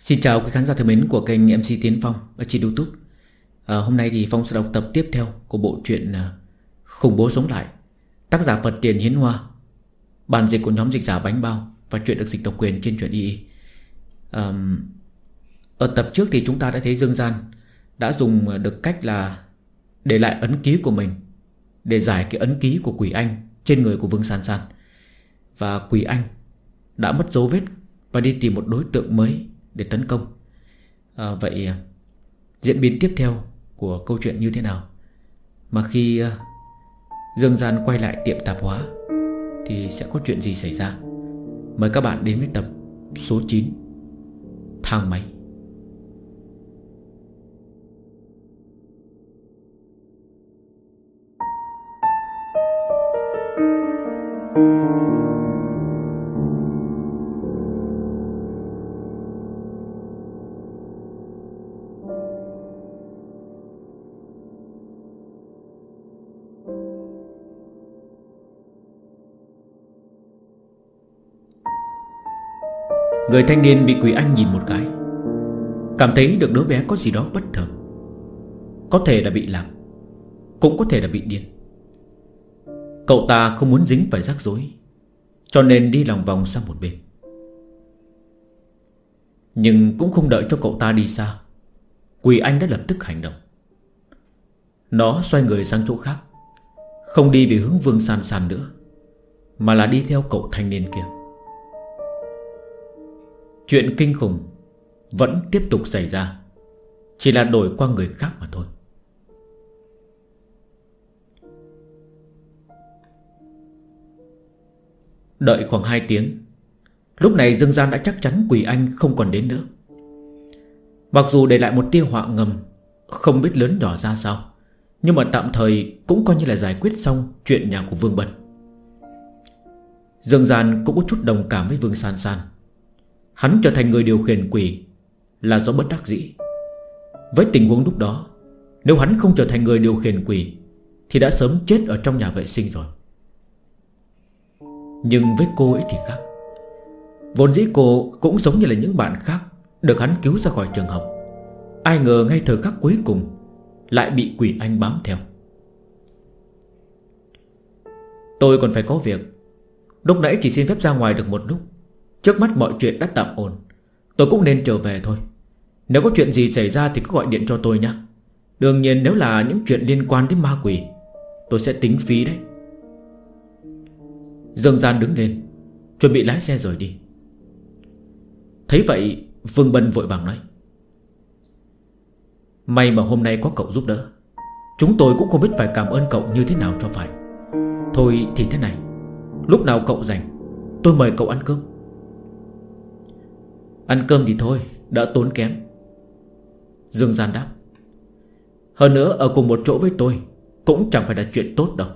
Xin chào quý khán giả thân mến của kênh MC Tiến Phong ở trên YouTube. Hôm nay thì Phong sẽ đọc tập tiếp theo của bộ truyện Khủng Bố Sống Lại, tác giả Phật Tiền Hiến Hoa, bản dịch của nhóm dịch giả Bánh Bao và truyện được dịch độc quyền trên truyện y. Ở tập trước thì chúng ta đã thấy Dương Gian đã dùng được cách là để lại ấn ký của mình để giải cái ấn ký của Quỷ Anh trên người của Vương San San. Và Quỷ Anh đã mất dấu vết và đi tìm một đối tượng mới để tấn công. Vậy diễn biến tiếp theo của câu chuyện như thế nào? Mà khi Dương Gian quay lại tiệm tạp hóa thì sẽ có chuyện gì xảy ra? Mời các bạn đến với tập số 9, Thang Máy. Người thanh niên bị Quỷ Anh nhìn một cái, cảm thấy được đứa bé có gì đó bất thường. Có thể là bị lạc, cũng có thể là bị điên. Cậu ta không muốn dính phải rắc rối, cho nên đi lòng vòng sang một bên. Nhưng cũng không đợi cho cậu ta đi xa, Quỷ Anh đã lập tức hành động. Nó xoay người sang chỗ khác, không đi về hướng Vương San San nữa, mà là đi theo cậu thanh niên kia. Chuyện kinh khủng vẫn tiếp tục xảy ra, chỉ là đổi qua người khác mà thôi. Đợi khoảng 2 tiếng, lúc này Dương Gian đã chắc chắn Quỷ Anh không còn đến nữa. Mặc dù để lại một tia họa ngầm không biết lớn nhỏ ra sao, nhưng mà tạm thời cũng coi như là giải quyết xong chuyện nhà của Vương Bân. Dương Gian cũng có chút đồng cảm với Vương San San. Hắn trở thành người điều khiển quỷ là do bất đắc dĩ. Với tình huống lúc đó, nếu hắn không trở thành người điều khiển quỷ thì đã sớm chết ở trong nhà vệ sinh rồi. Nhưng với cô ấy thì khác. Vốn dĩ cô cũng giống như là những bạn khác được hắn cứu ra khỏi trường học. Ai ngờ ngay thời khắc cuối cùng lại bị Quỷ Anh bám theo. Tôi còn phải có việc. Lúc nãy chỉ xin phép ra ngoài được một lúc. Trước mắt mọi chuyện đã tạm ổn, tôi cũng nên trở về thôi. Nếu có chuyện gì xảy ra thì cứ gọi điện cho tôi nhé. Đương nhiên nếu là những chuyện liên quan đến ma quỷ, tôi sẽ tính phí đấy. Dương Gian đứng lên, chuẩn bị lái xe rời đi. Thấy vậy, Vương Bân vội vàng nói: May mà hôm nay có cậu giúp đỡ. Chúng tôi cũng không biết phải cảm ơn cậu như thế nào cho phải. Thôi thì thế này, lúc nào cậu rảnh, tôi mời cậu ăn cơm. Ăn cơm thì thôi, đỡ tốn kém. Dương Gian đáp: Hơn nữa ở cùng một chỗ với tôi cũng chẳng phải là chuyện tốt đâu.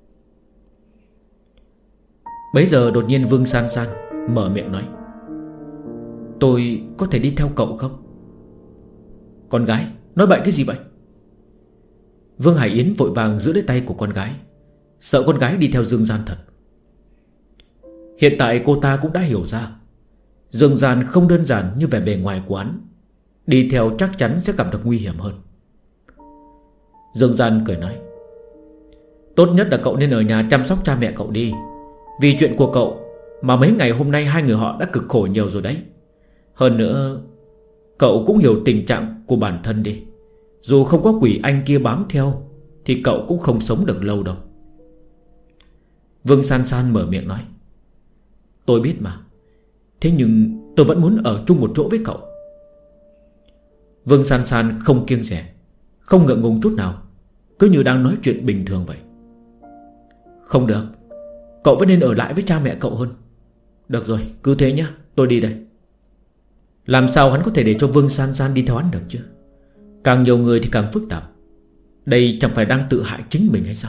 Bấy giờ đột nhiên Vương San San mở miệng nói: Tôi có thể đi theo cậu không? Con gái, nói bậy cái gì vậy? Vương Hải Yến vội vàng giữ lấy tay của con gái, sợ con gái đi theo Dương Gian thật. Hiện tại cô ta cũng đã hiểu ra Dương Gian không đơn giản như vẻ bề ngoài của hắn. Đi theo chắc chắn sẽ gặp được nguy hiểm hơn. Dương Gian cười nói: Tốt nhất là cậu nên ở nhà chăm sóc cha mẹ cậu đi. Vì chuyện của cậu mà mấy ngày hôm nay hai người họ đã cực khổ nhiều rồi đấy. Hơn nữa, cậu cũng hiểu tình trạng của bản thân đi. Dù không có Quỷ Anh kia bám theo thì cậu cũng không sống được lâu đâu. Vương San San mở miệng nói: Tôi biết mà, thế nhưng tôi vẫn muốn ở chung một chỗ với cậu. Vương San San không kiêng dè, không ngượng ngùng chút nào, cứ như đang nói chuyện bình thường vậy. Không được, cậu vẫn nên ở lại với cha mẹ cậu hơn. Được rồi, cứ thế nhá, tôi đi đây. Làm sao hắn có thể để cho Vương San San đi theo hắn được chứ? Càng nhiều người thì càng phức tạp. Đây chẳng phải đang tự hại chính mình hay sao?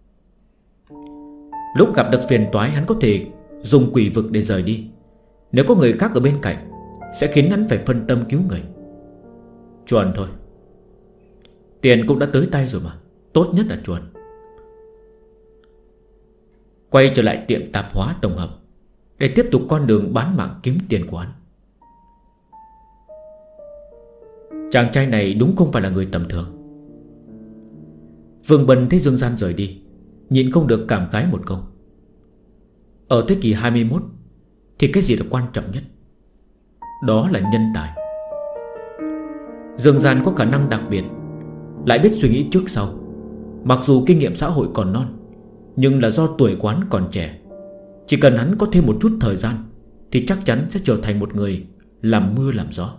Lúc gặp được phiền toái, hắn có thể dùng quỷ vực để rời đi. Nếu có người khác ở bên cạnh sẽ khiến hắn phải phân tâm cứu người. Chuồn thôi. Tiền cũng đã tới tay rồi mà, tốt nhất là chuồn. Quay trở lại tiệm tạp hóa tổng hợp để tiếp tục con đường bán mạng kiếm tiền của hắn. Chàng trai này đúng không phải là người tầm thường. Vương Bân thấy Dương Gian rời đi, nhịn không được cảm khái một câu. Ở thế kỷ 21 thì cái gì là quan trọng nhất? Đó là nhân tài. Dương Gian có khả năng đặc biệt, lại biết suy nghĩ trước sau. Mặc dù kinh nghiệm xã hội còn non, nhưng là do tuổi quán còn trẻ. Chỉ cần hắn có thêm một chút thời gian thì chắc chắn sẽ trở thành một người làm mưa làm gió.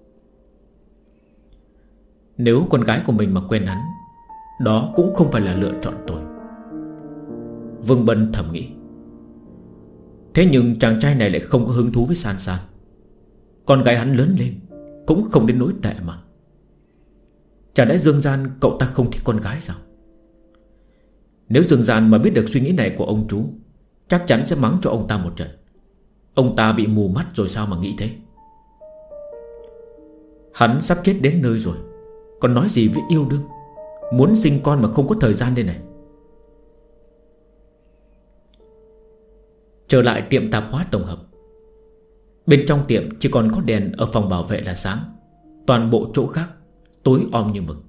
Nếu con gái của mình mà quen hắn, đó cũng không phải là lựa chọn tồi. Vương Bân thầm nghĩ. Thế nhưng chàng trai này lại không có hứng thú với San San. Con gái hắn lớn lên cũng không đến nỗi tệ mà. Chả lẽ Dương Gian cậu ta không thích con gái sao? Nếu Dương Gian mà biết được suy nghĩ này của ông chú, chắc chắn sẽ mắng cho ông ta một trận. Ông ta bị mù mắt rồi sao mà nghĩ thế? Hắn sắp chết đến nơi rồi, còn nói gì với yêu đương? Muốn sinh con mà không có thời gian đây này. Trở lại tiệm tạp hóa tổng hợp. Bên trong tiệm chỉ còn có đèn ở phòng bảo vệ là sáng. Toàn bộ chỗ khác tối om như mực.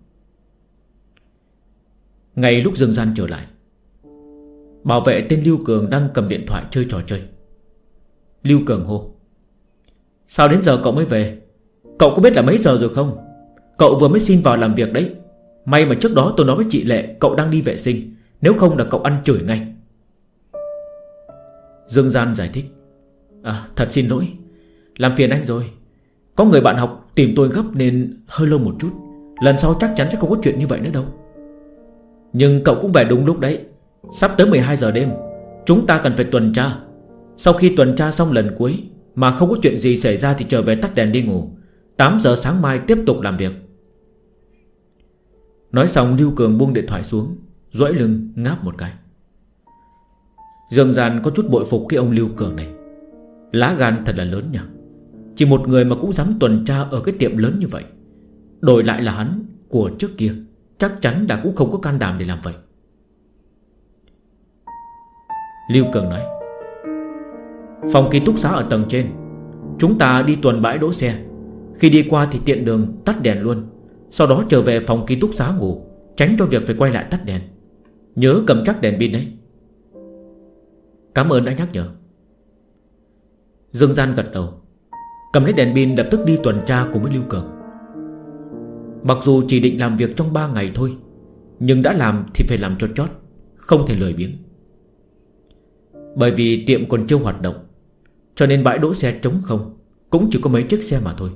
Ngay lúc Dương Gian trở lại, bảo vệ tên Lưu Cường đang cầm điện thoại chơi trò chơi. Lưu Cường hô: Sao đến giờ cậu mới về? Cậu có biết là mấy giờ rồi không? Cậu vừa mới xin vào làm việc đấy. May mà trước đó tôi nói với chị Lệ cậu đang đi vệ sinh, nếu không là cậu ăn chửi ngay. Dương Gian giải thích: Thật xin lỗi, làm phiền anh rồi. Có người bạn học tìm tôi gấp nên hơi lâu một chút. Lần sau chắc chắn sẽ không có chuyện như vậy nữa đâu. Nhưng cậu cũng về đúng lúc đấy. Sắp tới 12 giờ đêm, chúng ta cần phải tuần tra. Sau khi tuần tra xong lần cuối mà không có chuyện gì xảy ra thì trở về tắt đèn đi ngủ. 8 giờ sáng mai tiếp tục làm việc. Nói xong Lưu Cường buông điện thoại xuống, duỗi lưng ngáp một cái. Dương Gian có chút bội phục cái ông Lưu Cường này. Lá gan thật là lớn nhỉ. Chỉ một người mà cũng dám tuần tra ở cái tiệm lớn như vậy. Đổi lại là hắn của trước kia, chắc chắn đã cũng không có can đảm để làm vậy. Lưu Cường nói: Phòng ký túc xá ở tầng trên, chúng ta đi tuần bãi đỗ xe. Khi đi qua thì tiện đường tắt đèn luôn. Sau đó trở về phòng ký túc xá ngủ, tránh cho việc phải quay lại tắt đèn. Nhớ cầm chắc đèn pin đấy. Cảm ơn đã nhắc nhở. Dương Gian gật đầu, cầm lấy đèn pin lập tức đi tuần tra cùng với Lưu Cường. Mặc dù chỉ định làm việc trong 3 ngày thôi, nhưng đã làm thì phải làm cho chót, không thể lười biếng. Bởi vì tiệm còn chưa hoạt động, cho nên bãi đỗ xe trống không, cũng chỉ có mấy chiếc xe mà thôi.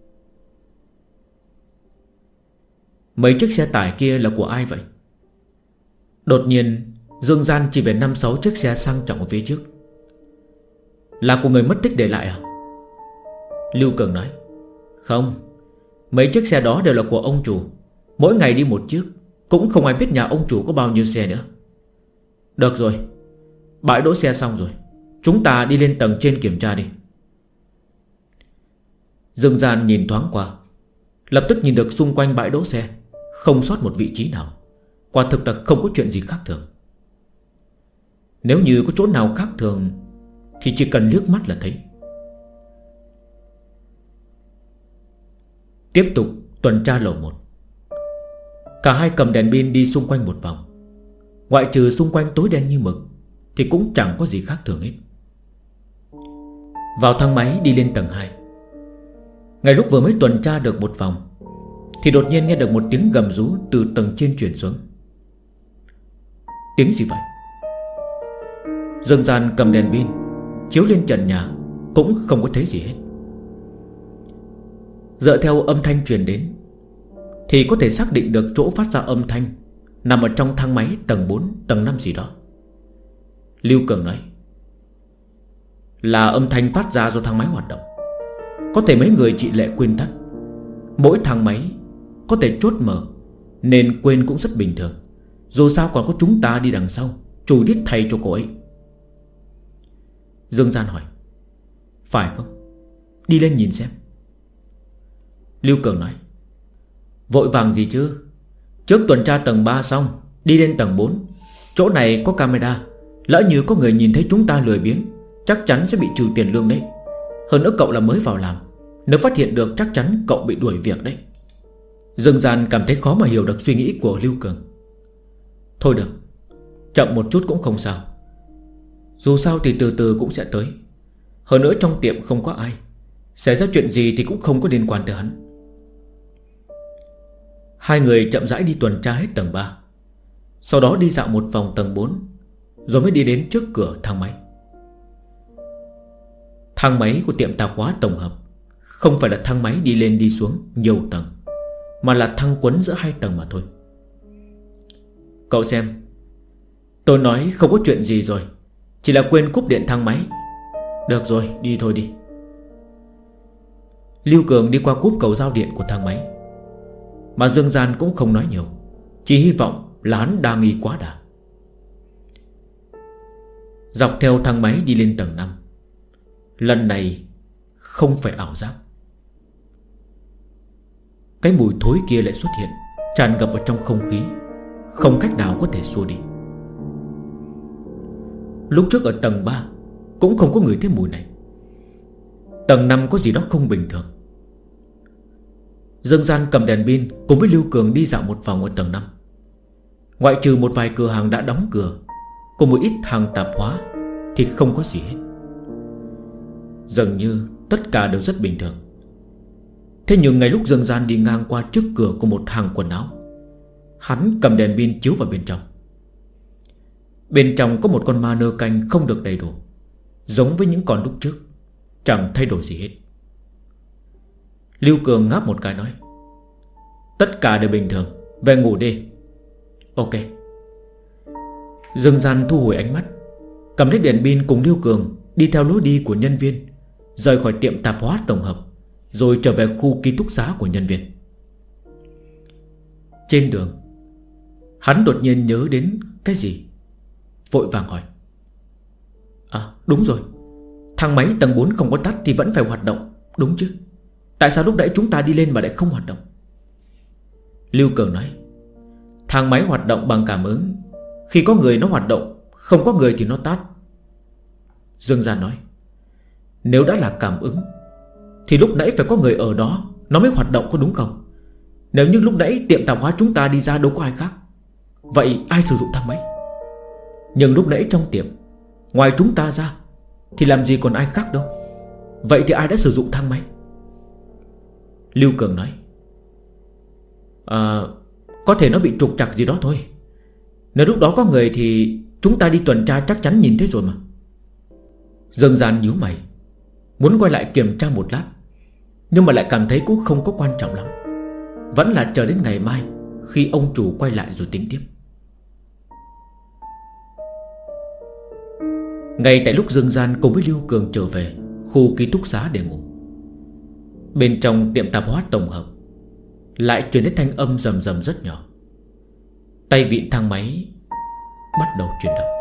Mấy chiếc xe tải kia là của ai vậy? Đột nhiên Dương Gian chỉ về 5-6 chiếc xe sang trọng ở phía trước. Là của người mất tích để lại à? Lưu Cường nói: Không, mấy chiếc xe đó đều là của ông chủ. Mỗi ngày đi một chiếc, cũng không ai biết nhà ông chủ có bao nhiêu xe nữa. Được rồi, bãi đỗ xe xong rồi, chúng ta đi lên tầng trên kiểm tra đi. Dương Gian nhìn thoáng qua, lập tức nhìn được xung quanh bãi đỗ xe không sót một vị trí nào. Quả thực là không có chuyện gì khác thường. Nếu như có chỗ nào khác thường thì chỉ cần liếc mắt là thấy. Tiếp tục tuần tra lầu 1. Cả hai cầm đèn pin đi xung quanh một vòng. Ngoại trừ xung quanh tối đen như mực thì cũng chẳng có gì khác thường hết. Vào thang máy đi lên tầng 2. Ngay lúc vừa mới tuần tra được một vòng thì đột nhiên nghe được một tiếng gầm rú từ tầng trên truyền xuống. Tiếng gì vậy? Dương Gian cầm đèn pin chiếu lên trần nhà, cũng không có thấy gì hết. Dựa theo âm thanh truyền đến thì có thể xác định được chỗ phát ra âm thanh nằm ở trong thang máy tầng 4, tầng 5 gì đó. Lưu Cường nói: Là âm thanh phát ra do thang máy hoạt động. Có thể mấy người chị Lệ quên tắt. Mỗi thang máy có thể chốt mở, nên quên cũng rất bình thường. Dù sao còn có chúng ta đi đằng sau chùi đít thay cho cô ấy. Dương Gian hỏi: Phải không? Đi lên nhìn xem. Lưu Cường nói: Vội vàng gì chứ, trước tuần tra tầng 3 xong, đi lên tầng 4. Chỗ này có camera, lỡ như có người nhìn thấy chúng ta lười biếng, chắc chắn sẽ bị trừ tiền lương đấy. Hơn nữa cậu là mới vào làm, nếu phát hiện được chắc chắn cậu bị đuổi việc đấy. Dương Gian cảm thấy khó mà hiểu được suy nghĩ của Lưu Cường. Thôi được, chậm một chút cũng không sao. Dù sao thì từ từ cũng sẽ tới. Hơn nữa trong tiệm không có ai, xảy ra chuyện gì thì cũng không có liên quan tới hắn. Hai người chậm rãi đi tuần tra hết tầng 3, sau đó đi dạo một vòng tầng 4, rồi mới đi đến trước cửa thang máy. Thang máy của tiệm tạp hóa tổng hợp không phải là thang máy đi lên đi xuống nhiều tầng, mà là thang quấn giữa hai tầng mà thôi. Cậu xem, tôi nói không có chuyện gì rồi, chỉ là quên cúp điện thang máy. Được rồi, đi thôi đi. Lưu Cường đi qua cúp cầu giao điện của thang máy, mà Dương Gian cũng không nói nhiều, chỉ hy vọng là hắn đa nghi quá đà. Dọc theo thang máy đi lên tầng 5. Lần này không phải ảo giác. Cái mùi thối kia lại xuất hiện, tràn ngập ở trong không khí, không cách nào có thể xua đi. Lúc trước ở tầng 3 cũng không có người thấy mùi này. Tầng 5 có gì đó không bình thường. Dương Gian cầm đèn pin cùng với Lưu Cường đi dạo một vòng ở tầng 5. Ngoại trừ một vài cửa hàng đã đóng cửa, cùng một ít hàng tạp hóa, thì không có gì hết. Dường như tất cả đều rất bình thường. Thế nhưng ngay lúc Dương Gian đi ngang qua trước cửa của một hàng quần áo, hắn cầm đèn pin chiếu vào bên trong. Bên trong có một con ma nơ canh không được đầy đủ, giống với những con lúc trước, chẳng thay đổi gì hết. Lưu Cường ngáp một cái nói: tất cả đều bình thường, về ngủ đi. Ok. Dương Gian thu hồi ánh mắt, cầm lấy đèn pin cùng Lưu Cường đi theo lối đi của nhân viên, rời khỏi tiệm tạp hóa tổng hợp, rồi trở về khu ký túc xá của nhân viên. Trên đường, hắn đột nhiên nhớ đến cái gì, vội vàng hỏi: à đúng rồi, thang máy tầng 4 không có tắt thì vẫn phải hoạt động, đúng chứ? Tại sao lúc nãy chúng ta đi lên mà lại không hoạt động? Lưu Cường nói: thang máy hoạt động bằng cảm ứng, khi có người nó hoạt động, không có người thì nó tắt. Dương Gian nói: nếu đã là cảm ứng thì lúc nãy phải có người ở đó nó mới hoạt động, có đúng không? Nếu như lúc nãy tiệm tạp hóa chúng ta đi ra đâu có ai khác, vậy ai sử dụng thang máy? Nhưng lúc nãy trong tiệm, ngoài chúng ta ra thì làm gì còn ai khác đâu. Vậy thì ai đã sử dụng thang máy? Lưu Cường nói: có thể nó bị trục trặc gì đó thôi. Nếu lúc đó có người thì chúng ta đi tuần tra chắc chắn nhìn thấy rồi mà. Dương Gian nhíu mày, muốn quay lại kiểm tra một lát, nhưng mà lại cảm thấy cũng không có quan trọng lắm, vẫn là chờ đến ngày mai khi ông chủ quay lại rồi tính tiếp. Ngay tại lúc Dương Gian cùng với Lưu Cường trở về khu ký túc xá để ngủ, bên trong tiệm tạp hóa tổng hợp lại truyền đến thanh âm rầm rầm rất nhỏ. Tay vịn thang máy bắt đầu chuyển động.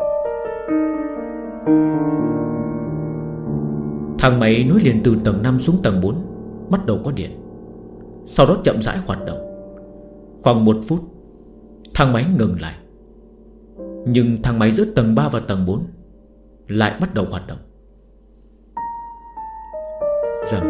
Thang máy nối liền từ tầng 5 xuống tầng 4 bắt đầu có điện, sau đó chậm rãi hoạt động. Khoảng 1 phút, thang máy ngừng lại. Nhưng thang máy giữa tầng 3 và tầng 4 lại bắt đầu hoạt động. Dần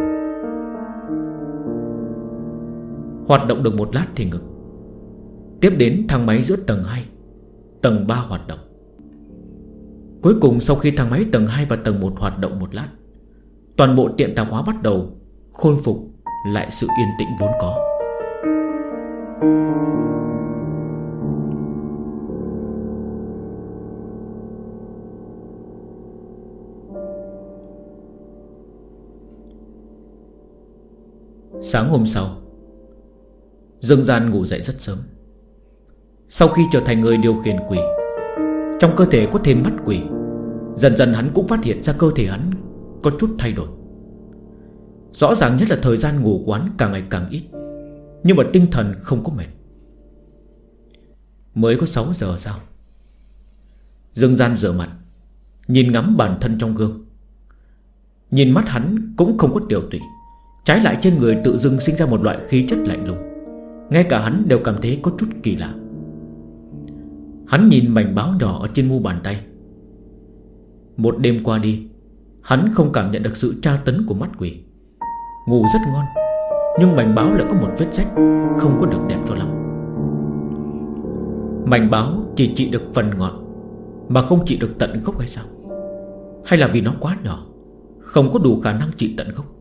hoạt động được một lát thì ngừng. Tiếp đến thang máy giữa tầng 2, tầng 3 hoạt động. Cuối cùng sau khi thang máy tầng 2 và tầng 1 hoạt động một lát, toàn bộ tiệm tạp hóa bắt đầu khôi phục lại sự yên tĩnh vốn có. Sáng hôm sau, Dương Gian ngủ dậy rất sớm. Sau khi trở thành người điều khiển quỷ, trong cơ thể có thêm mắt quỷ, dần dần hắn cũng phát hiện ra cơ thể hắn có chút thay đổi. Rõ ràng nhất là thời gian ngủ của hắn càng ngày càng ít, nhưng mà tinh thần không có mệt. Mới có 6 giờ sao? Dương Gian rửa mặt, nhìn ngắm bản thân trong gương. Nhìn mắt hắn cũng không có tiều tụy, trái lại trên người tự dưng sinh ra một loại khí chất lạnh lùng. Ngay cả hắn đều cảm thấy có chút kỳ lạ. Hắn nhìn mảnh báo nhỏ ở trên mu bàn tay. Một đêm qua đi, hắn không cảm nhận được sự tra tấn của mắt quỷ, ngủ rất ngon, nhưng mảnh báo lại có một vết rách không có được đẹp cho lắm. Mảnh báo chỉ trị được phần ngọn mà không trị được tận gốc hay sao? Hay là vì nó quá nhỏ, không có đủ khả năng trị tận gốc?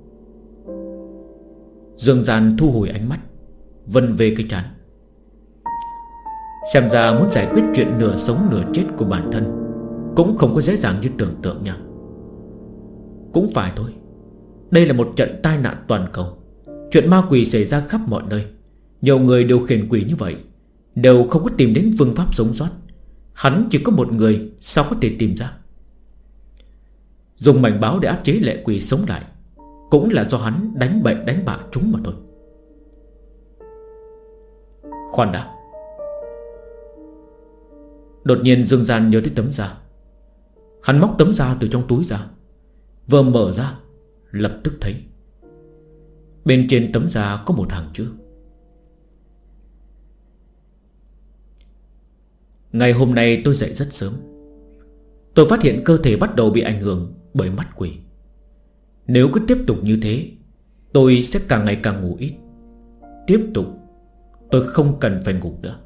Dương Gian thu hồi ánh mắt, vân về cái trán. Xem ra muốn giải quyết chuyện nửa sống nửa chết của bản thân cũng không có dễ dàng như tưởng tượng nha. Cũng phải thôi, đây là một trận tai nạn toàn cầu. Chuyện ma quỷ xảy ra khắp mọi nơi. Nhiều người điều khiển quỷ như vậy đều không có tìm đến phương pháp sống sót. Hắn chỉ có một người, sao có thể tìm ra? Dùng mảnh báo để áp chế lệ quỷ sống lại cũng là do hắn đánh bậy đánh bạ chúng mà thôi. Khoan đã. Đột nhiên Dương Gian nhớ tới tấm da. Hắn móc tấm da từ trong túi ra, vừa mở ra lập tức thấy bên trên tấm da có một hàng chữ: ngày hôm nay tôi dậy rất sớm. Tôi phát hiện cơ thể bắt đầu bị ảnh hưởng bởi mắt quỷ. Nếu cứ tiếp tục như thế, tôi sẽ càng ngày càng ngủ ít. Tiếp tục, tôi không cần phải ngủ nữa.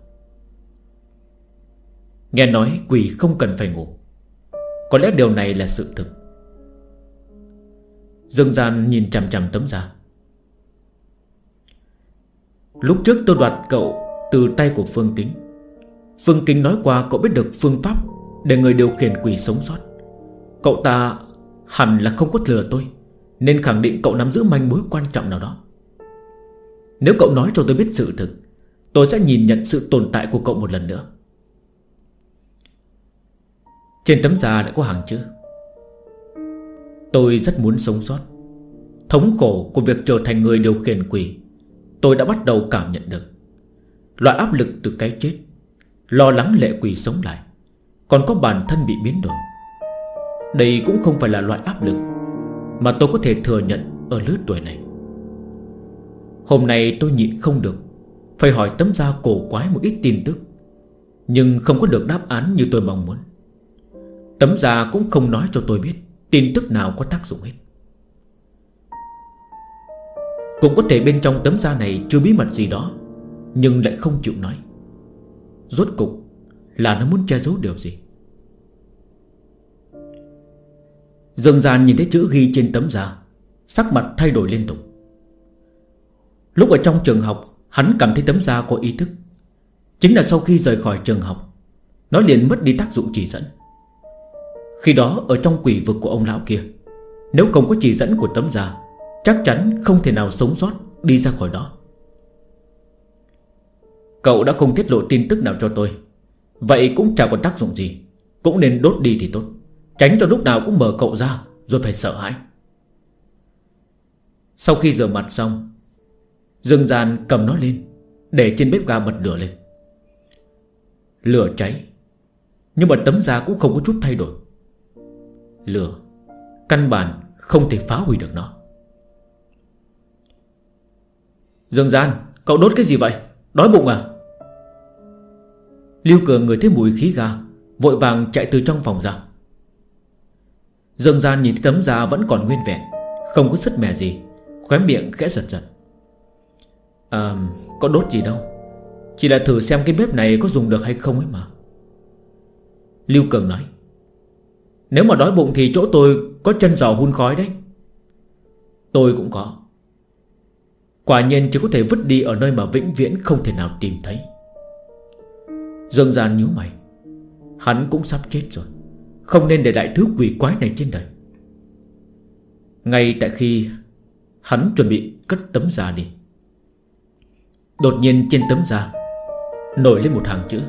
Nghe nói quỷ không cần phải ngủ, có lẽ điều này là sự thực. Dương Gian nhìn chằm chằm tấm da. Lúc trước tôi đoạt cậu từ tay của Phương Kính. Phương Kính nói qua cậu biết được phương pháp để người điều khiển quỷ sống sót. Cậu ta hẳn là không có lừa tôi, nên khẳng định cậu nắm giữ manh mối quan trọng nào đó. Nếu cậu nói cho tôi biết sự thực, tôi sẽ nhìn nhận sự tồn tại của cậu một lần nữa. Trên tấm da lại có hàng chữ: tôi rất muốn sống sót. Thống khổ của việc trở thành người điều khiển quỷ tôi đã bắt đầu cảm nhận được. Loại áp lực từ cái chết, lo lắng lệ quỷ sống lại, còn có bản thân bị biến đổi. Đây cũng không phải là loại áp lực mà tôi có thể thừa nhận ở lứa tuổi này. Hôm nay tôi nhịn không được, phải hỏi tấm da cổ quái một ít tin tức, nhưng không có được đáp án như tôi mong muốn. Tấm da cũng không nói cho tôi biết tin tức nào có tác dụng hết. Cũng có thể bên trong tấm da này chưa bí mật gì đó, nhưng lại không chịu nói. Rốt cục là nó muốn che giấu điều gì? Dương Gian nhìn thấy chữ ghi trên tấm da, sắc mặt thay đổi liên tục. Lúc ở trong trường học, hắn cảm thấy tấm da có ý thức. Chính là sau khi rời khỏi trường học, nó liền mất đi tác dụng chỉ dẫn. Khi đó ở trong quỷ vực của ông lão kia, nếu không có chỉ dẫn của tấm da, chắc chắn không thể nào sống sót đi ra khỏi đó. Cậu đã không tiết lộ tin tức nào cho tôi, vậy cũng chẳng có tác dụng gì. Cũng nên đốt đi thì tốt, tránh cho lúc nào cũng mở cậu ra rồi phải sợ hãi. Sau khi rửa mặt xong, Dương Gian cầm nó lên, để trên bếp ga bật lửa lên. Lửa cháy, nhưng mà tấm da cũng không có chút thay đổi. Lửa căn bản không thể phá hủy được nó. Dương Gian, cậu đốt cái gì vậy? Đói bụng à? Lưu Cường ngửi thấy mùi khí ga, vội vàng chạy từ trong phòng ra. Dương Gian nhìn thấy tấm da vẫn còn nguyên vẹn, không có sứt mẻ gì, khóe miệng khẽ giật giật. Có đốt gì đâu, chỉ là thử xem cái bếp này có dùng được hay không ấy mà. Lưu Cường nói: nếu mà đói bụng thì chỗ tôi có chân giò hun khói đấy. Tôi cũng có. Quả nhiên chỉ có thể vứt đi ở nơi mà vĩnh viễn không thể nào tìm thấy. Dương Gian nhíu mày. Hắn cũng sắp chết rồi, không nên để lại thứ quỷ quái này trên đời. Ngay tại khi hắn chuẩn bị cất tấm da đi, đột nhiên trên tấm da nổi lên một hàng chữ: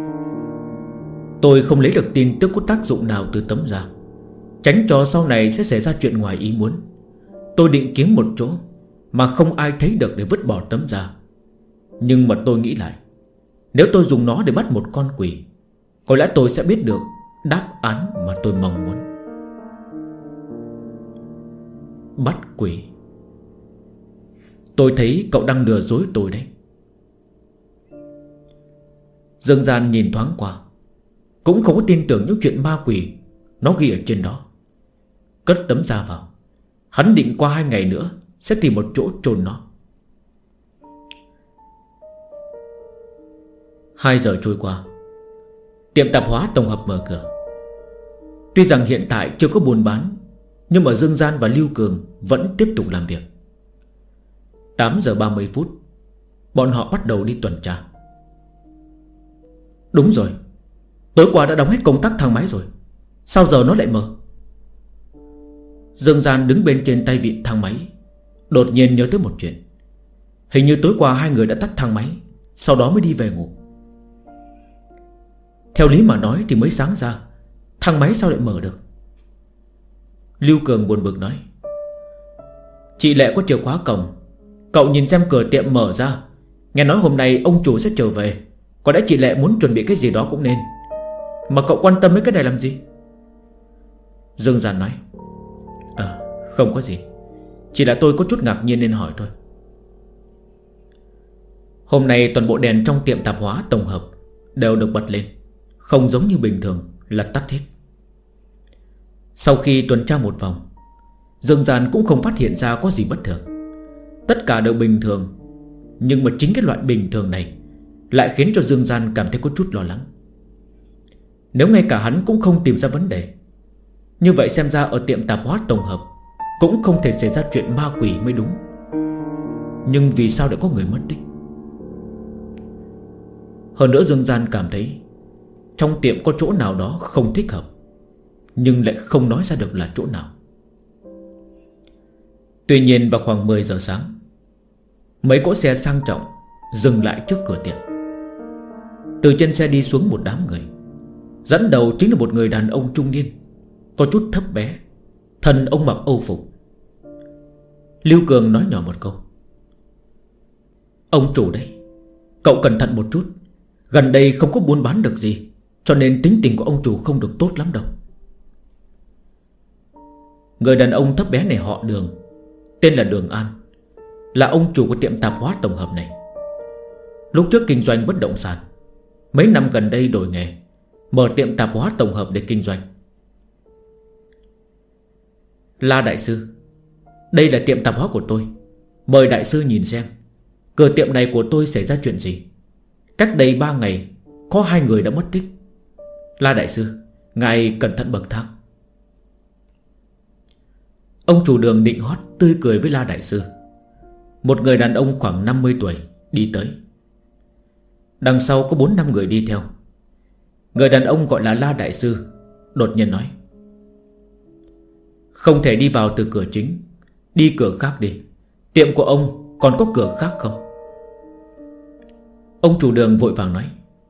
tôi không lấy được tin tức có tác dụng nào từ tấm da, tránh cho sau này sẽ xảy ra chuyện ngoài ý muốn. Tôi định kiếm một chỗ mà không ai thấy được để vứt bỏ tấm da. Nhưng mà tôi nghĩ lại, nếu tôi dùng nó để bắt một con quỷ, có lẽ tôi sẽ biết được đáp án mà tôi mong muốn. Bắt quỷ? Tôi thấy cậu đang lừa dối tôi đấy. Dương Gian nhìn thoáng qua, cũng không có tin tưởng những chuyện ma quỷ nó ghi ở trên đó. Cất tấm da vào, hắn định qua 2 ngày nữa sẽ tìm một chỗ chôn nó. 2 giờ trôi qua, tiệm tạp hóa tổng hợp mở cửa. Tuy rằng hiện tại chưa có buôn bán, nhưng mà Dương Gian và Lưu Cường vẫn tiếp tục làm việc. 8 giờ 30 phút, bọn họ bắt đầu đi tuần tra. Đúng rồi, tối qua đã đóng hết công tắc thang máy rồi, sao giờ nó lại mở? Dương Gian đứng bên trên tay vịn thang máy, đột nhiên nhớ tới một chuyện. Hình như tối qua hai người đã tắt thang máy, sau đó mới đi về ngủ. Theo lý mà nói thì mới sáng ra, thang máy sao lại mở được? Lưu Cường buồn bực nói: chị Lệ có chìa khóa cổng, cậu nhìn xem cửa tiệm mở ra. Nghe nói hôm nay ông chủ sẽ trở về, có lẽ chị Lệ muốn chuẩn bị cái gì đó cũng nên. Mà cậu quan tâm mấy cái này làm gì? Dương Gian nói: không có gì, chỉ là tôi có chút ngạc nhiên nên hỏi thôi. Hôm nay toàn bộ đèn trong tiệm tạp hóa tổng hợp đều được bật lên, không giống như bình thường là tắt hết. Sau khi tuần tra một vòng, Dương Gian cũng không phát hiện ra có gì bất thường. Tất cả đều bình thường. Nhưng mà chính cái loại bình thường này lại khiến cho Dương Gian cảm thấy có chút lo lắng. Nếu ngay cả hắn cũng không tìm ra vấn đề, như vậy xem ra ở tiệm tạp hóa tổng hợp cũng không thể xảy ra chuyện ma quỷ mới đúng. Nhưng vì sao lại có người mất tích? Hơn nữa Dương Gian cảm thấy trong tiệm có chỗ nào đó không thích hợp, nhưng lại không nói ra được là chỗ nào. Tuy nhiên vào khoảng 10 giờ sáng, mấy cỗ xe sang trọng dừng lại trước cửa tiệm. Từ trên xe đi xuống một đám người. Dẫn đầu chính là một người đàn ông trung niên, có chút thấp bé, thân ông mặc âu phục. Lưu Cường nói nhỏ một câu: ông chủ đây, cậu cẩn thận một chút, gần đây không có buôn bán được gì, cho nên tính tình của ông chủ không được tốt lắm đâu. Người đàn ông thấp bé này họ Đường, tên là Đường An, là ông chủ của tiệm tạp hóa tổng hợp này. Lúc trước kinh doanh bất động sản, mấy năm gần đây đổi nghề, mở tiệm tạp hóa tổng hợp để kinh doanh. La đại sư, đây là tiệm tạp hóa của tôi, mời đại sư nhìn xem cửa tiệm này của tôi xảy ra chuyện gì. Cách đây 3 ngày có 2 người đã mất tích. La đại sư, ngài cẩn thận bậc thang. Ông chủ Đường định hót tươi cười với La đại sư. Một người đàn ông khoảng 50 tuổi đi tới. Đằng sau có 4-5 người đi theo. Người đàn ông gọi là La đại sư đột nhiên nói: không thể đi vào từ cửa chính, đi cửa khác đi. Tiệm của ông còn có cửa khác không? Ông chủ Đường vội vàng nói: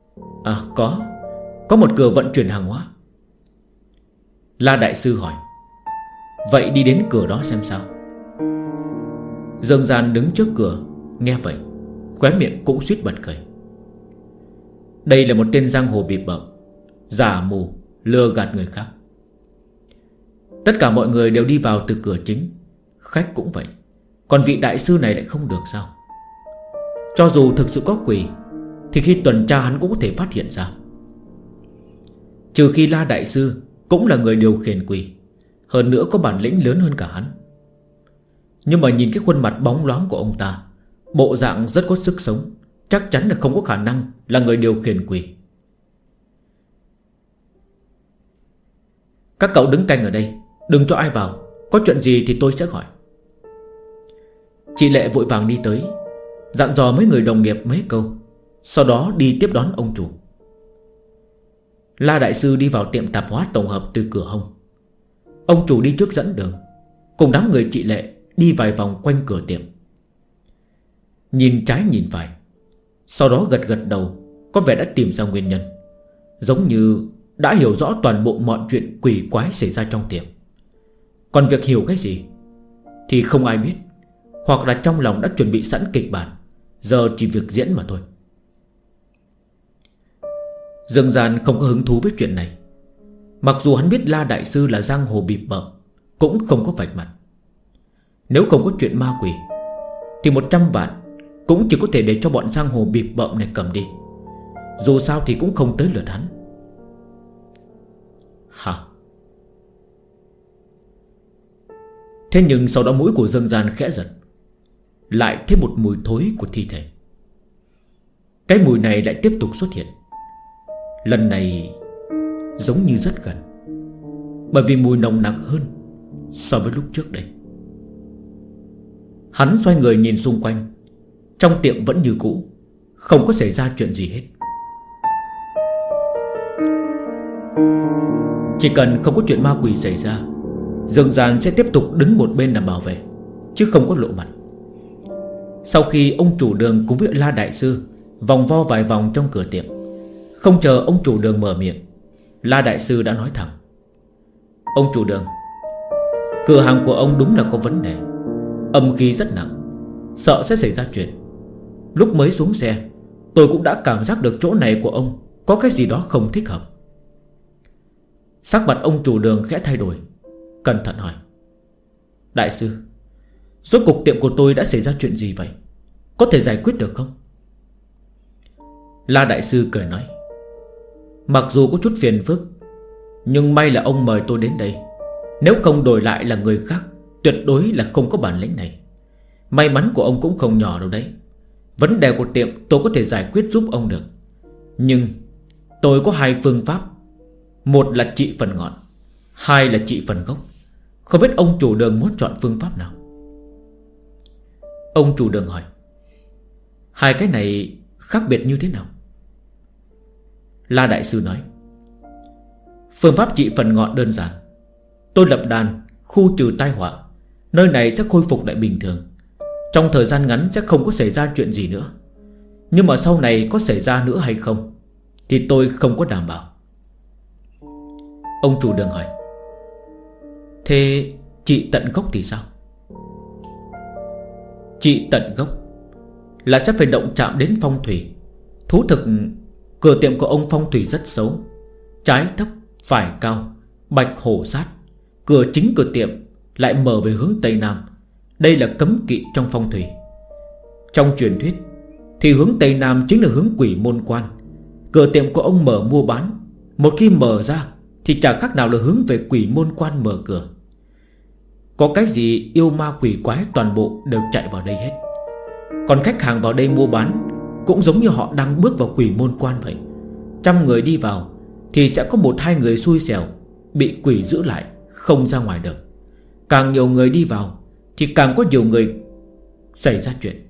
có một cửa vận chuyển hàng hóa. La đại sư hỏi: vậy đi đến cửa đó xem sao. Dương Gian đứng trước cửa nghe vậy, khóe miệng cũng suýt bật cười. Đây là một tên giang hồ bịp bợm, giả mù, lừa gạt người khác. Tất cả mọi người đều đi vào từ cửa chính, khách cũng vậy, còn vị đại sư này lại không được sao? Cho dù thực sự có quỷ thì khi tuần tra hắn cũng có thể phát hiện ra. Trừ khi La đại sư cũng là người điều khiển quỷ, hơn nữa có bản lĩnh lớn hơn cả hắn. Nhưng mà nhìn cái khuôn mặt bóng loáng của ông ta, bộ dạng rất có sức sống, chắc chắn là không có khả năng là người điều khiển quỷ. Các cậu đứng canh ở đây, đừng cho ai vào, có chuyện gì thì tôi sẽ gọi. Chị Lệ vội vàng đi tới, dặn dò mấy người đồng nghiệp mấy câu, sau đó đi tiếp đón ông chủ. La đại sư đi vào tiệm tạp hóa tổng hợp từ cửa hông. Ông chủ đi trước dẫn đường, cùng đám người chị Lệ đi vài vòng quanh cửa tiệm, nhìn trái nhìn phải, sau đó gật gật đầu, có vẻ đã tìm ra nguyên nhân, giống như đã hiểu rõ toàn bộ mọi chuyện quỷ quái xảy ra trong tiệm. Còn việc hiểu cái gì thì không ai biết, hoặc là trong lòng đã chuẩn bị sẵn kịch bản, giờ chỉ việc diễn mà thôi. Dương Gian không có hứng thú với chuyện này. Mặc dù hắn biết La đại sư là giang hồ bịp bợm, cũng không có vạch mặt. Nếu không có chuyện ma quỷ thì 100 vạn cũng chỉ có thể để cho bọn giang hồ bịp bợm này cầm đi. Dù sao thì cũng không tới lượt hắn. Hả? Thế nhưng sau đó mũi của Dương Gian khẽ giật, lại thấy một mùi thối của thi thể. cái mùi này lại tiếp tục xuất hiện. Lần này giống như rất gần, bởi vì mùi nồng nặc hơn so với lúc trước đây. Hắn xoay người nhìn xung quanh. Trong tiệm vẫn như cũ, không có xảy ra chuyện gì hết. Chỉ cần không có chuyện ma quỷ xảy ra, Dương Gian sẽ tiếp tục đứng một bên làm bảo vệ, chứ không có lộ mặt. Sau khi ông chủ đường cùng với La Đại Sư vòng vo vài vòng trong cửa tiệm, không chờ ông chủ đường mở miệng, La Đại Sư đã nói thẳng: Ông chủ đường, cửa hàng của ông đúng là có vấn đề, âm khí rất nặng, sợ sẽ xảy ra chuyện. Lúc mới xuống xe, tôi cũng đã cảm giác được chỗ này của ông có cái gì đó không thích hợp. Sắc mặt ông chủ đường khẽ thay đổi, cẩn thận hỏi: Đại sư, rốt cuộc tiệm của tôi đã xảy ra chuyện gì vậy? Có thể giải quyết được không? La Đại Sư cười nói: Mặc dù có chút phiền phức, nhưng may là ông mời tôi đến đây. Nếu không đổi lại là người khác, tuyệt đối là không có bản lĩnh này. May mắn của ông cũng không nhỏ đâu đấy. Vấn đề của tiệm tôi có thể giải quyết giúp ông được, nhưng tôi có hai phương pháp. Một là trị phần ngọn, hai là trị phần gốc. Không biết ông chủ đường muốn chọn phương pháp nào? Ông chủ đường hỏi: Hai cái này khác biệt như thế nào? La Đại Sư nói: Phương pháp trị phần ngọn đơn giản. Tôi lập đàn khu trừ tai họa, nơi này sẽ khôi phục lại bình thường. Trong thời gian ngắn sẽ không có xảy ra chuyện gì nữa, nhưng mà sau này có xảy ra nữa hay không thì tôi không có đảm bảo. Ông chủ đường hỏi: Thế trị tận gốc thì sao? Trị tận gốc là sẽ phải động chạm đến phong thủy. Thú thực, cửa tiệm của ông phong thủy rất xấu, trái thấp phải cao, bạch hổ sát. Cửa chính cửa tiệm lại mở về hướng Tây Nam. Đây là cấm kỵ trong phong thủy. Trong truyền thuyết thì hướng Tây Nam chính là hướng quỷ môn quan. Cửa tiệm của ông mở mua bán, một khi mở ra thì chẳng khác nào là hướng về quỷ môn quan mở cửa. Có cái gì yêu ma quỷ quái toàn bộ đều chạy vào đây hết. Còn khách hàng vào đây mua bán cũng giống như họ đang bước vào quỷ môn quan vậy. 100 người đi vào thì sẽ có 1-2 người xui xẻo bị quỷ giữ lại, không ra ngoài được. Càng nhiều người đi vào thì càng có nhiều người xảy ra chuyện.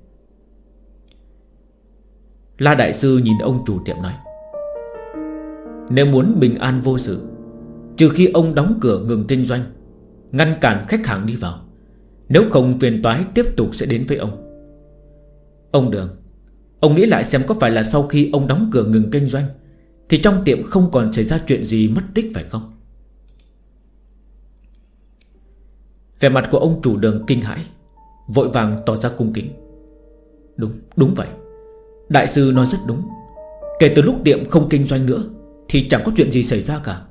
La Đại Sư nhìn ông chủ tiệm nói: Nếu muốn bình an vô sự, trừ khi ông đóng cửa ngừng kinh doanh, ngăn cản khách hàng đi vào. Nếu không phiền toái tiếp tục sẽ đến với ông. Ông Đường, ông nghĩ lại xem, có phải là sau khi ông đóng cửa ngừng kinh doanh thì trong tiệm không còn xảy ra chuyện gì mất tích phải không? Vẻ mặt của ông chủ Đường kinh hãi, vội vàng tỏ ra cung kính: Đúng vậy, Đại sư nói rất đúng. Kể từ lúc tiệm không kinh doanh nữa thì chẳng có chuyện gì xảy ra cả.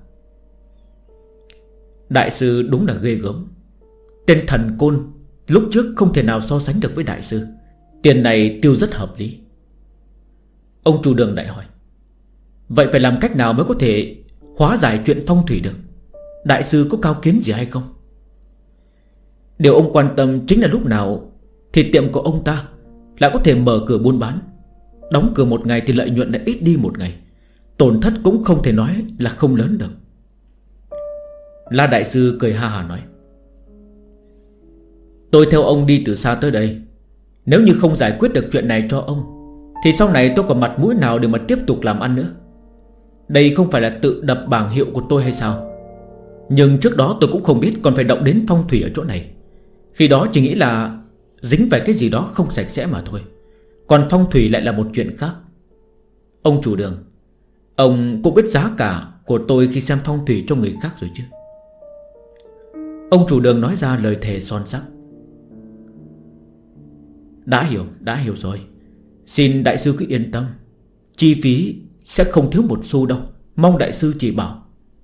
Đại sư đúng là ghê gớm. Tên thần côn lúc trước không thể nào so sánh được với đại sư. Tiền này tiêu rất hợp lý. Ông chủ Đường lại hỏi: Vậy phải làm cách nào mới có thể hóa giải chuyện phong thủy được? Đại sư có cao kiến gì hay không? Điều ông quan tâm chính là lúc nào thì tiệm của ông ta lại có thể mở cửa buôn bán. Đóng cửa một ngày thì lợi nhuận lại ít đi một ngày, tổn thất cũng không thể nói là không lớn được. La Đại Sư cười ha hà nói: Tôi theo ông đi từ xa tới đây. Nếu như không giải quyết được chuyện này cho ông thì sau này tôi còn mặt mũi nào để mà tiếp tục làm ăn nữa? Đây không phải là tự đập bảng hiệu của tôi hay sao? Nhưng trước đó tôi cũng không biết còn phải động đến phong thủy ở chỗ này. Khi đó chỉ nghĩ là dính phải cái gì đó không sạch sẽ mà thôi. Còn phong thủy lại là một chuyện khác. Ông chủ Đường, ông cũng biết giá cả của tôi khi xem phong thủy cho người khác rồi chứ? Ông chủ Đường nói ra lời thề son sắc: Đã hiểu rồi. Xin đại sư cứ yên tâm, chi phí sẽ không thiếu một xu đâu. Mong đại sư chỉ bảo.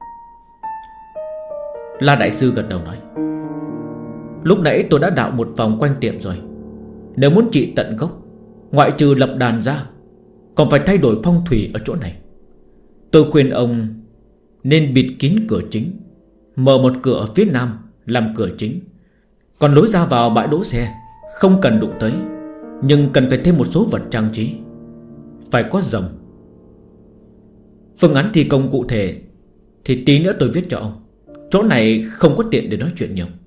La Đại Sư gật đầu nói: Lúc nãy tôi đã đạo một vòng quanh tiệm rồi. Nếu muốn trị tận gốc, ngoại trừ lập đàn ra, còn phải thay đổi phong thủy ở chỗ này. Tôi khuyên ông nên bịt kín cửa chính, mở một cửa ở phía nam làm cửa chính. Còn lối ra vào bãi đỗ xe không cần đụng tới, nhưng cần phải thêm một số vật trang trí. phải có rồng. Phương án thi công cụ thể thì tí nữa tôi viết cho ông. Chỗ này không có tiện để nói chuyện nhiều.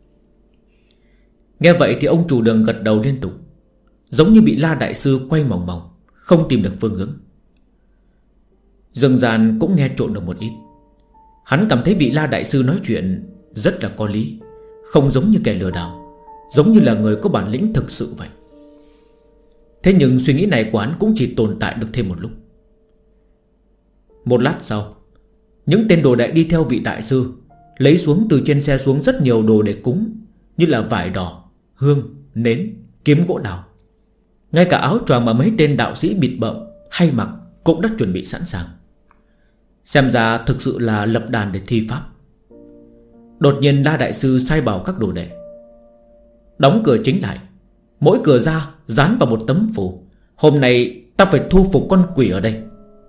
Nghe vậy thì ông chủ đường gật đầu liên tục, giống như bị La đại sư quay mòng mòng, không tìm được phương hướng. Dương Gian cũng nghe trộn được một ít. Hắn cảm thấy vị La đại sư nói chuyện rất là có lý, không giống như kẻ lừa đảo, giống như là người có bản lĩnh thực sự vậy. Thế nhưng suy nghĩ này của hắn cũng chỉ tồn tại được thêm một lúc. Một lát sau, những tên đồ đệ đi theo vị đại sư lấy xuống từ trên xe xuống rất nhiều đồ để cúng, như là vải đỏ, hương, nến, kiếm gỗ đào. Ngay cả áo choàng mà mấy tên đạo sĩ bịt bợm hay mặc cũng đã chuẩn bị sẵn sàng. Xem ra thực sự là lập đàn để thi pháp. Đột nhiên La đại sư sai bảo các đồ đệ đóng cửa chính lại, mỗi cửa ra dán vào một tấm phù. Hôm nay ta phải thu phục con quỷ ở đây.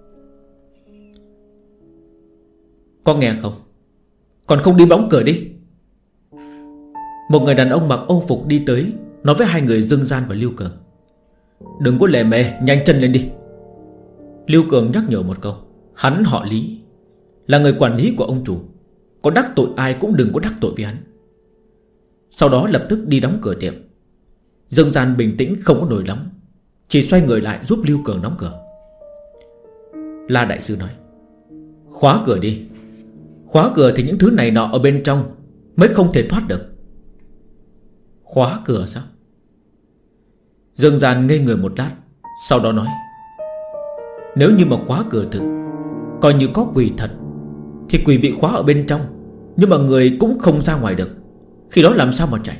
Có nghe không? Còn không đi đóng cửa đi. Một người đàn ông mặc âu phục đi tới, nói với hai người Dương Gian và Lưu Cường: đừng có lề mề, nhanh chân lên đi. Lưu Cường nhắc nhở một câu. Hắn họ Lý, là người quản lý của ông chủ, có đắc tội ai cũng đừng có đắc tội với hắn. Sau đó lập tức đi đóng cửa tiệm. Dương Gian bình tĩnh không có nổi nóng, chỉ xoay người lại giúp Lưu Cường đóng cửa. La đại sư nói: khóa cửa đi. Khóa cửa thì những thứ này nọ ở bên trong mới không thể thoát được. Khóa cửa sao? Dương Gian ngây người một lát, sau đó nói: nếu như mà khóa cửa thực, coi như có quỷ thật, thì quỷ bị khóa ở bên trong, nhưng mà người cũng không ra ngoài được. Khi đó làm sao mà chạy?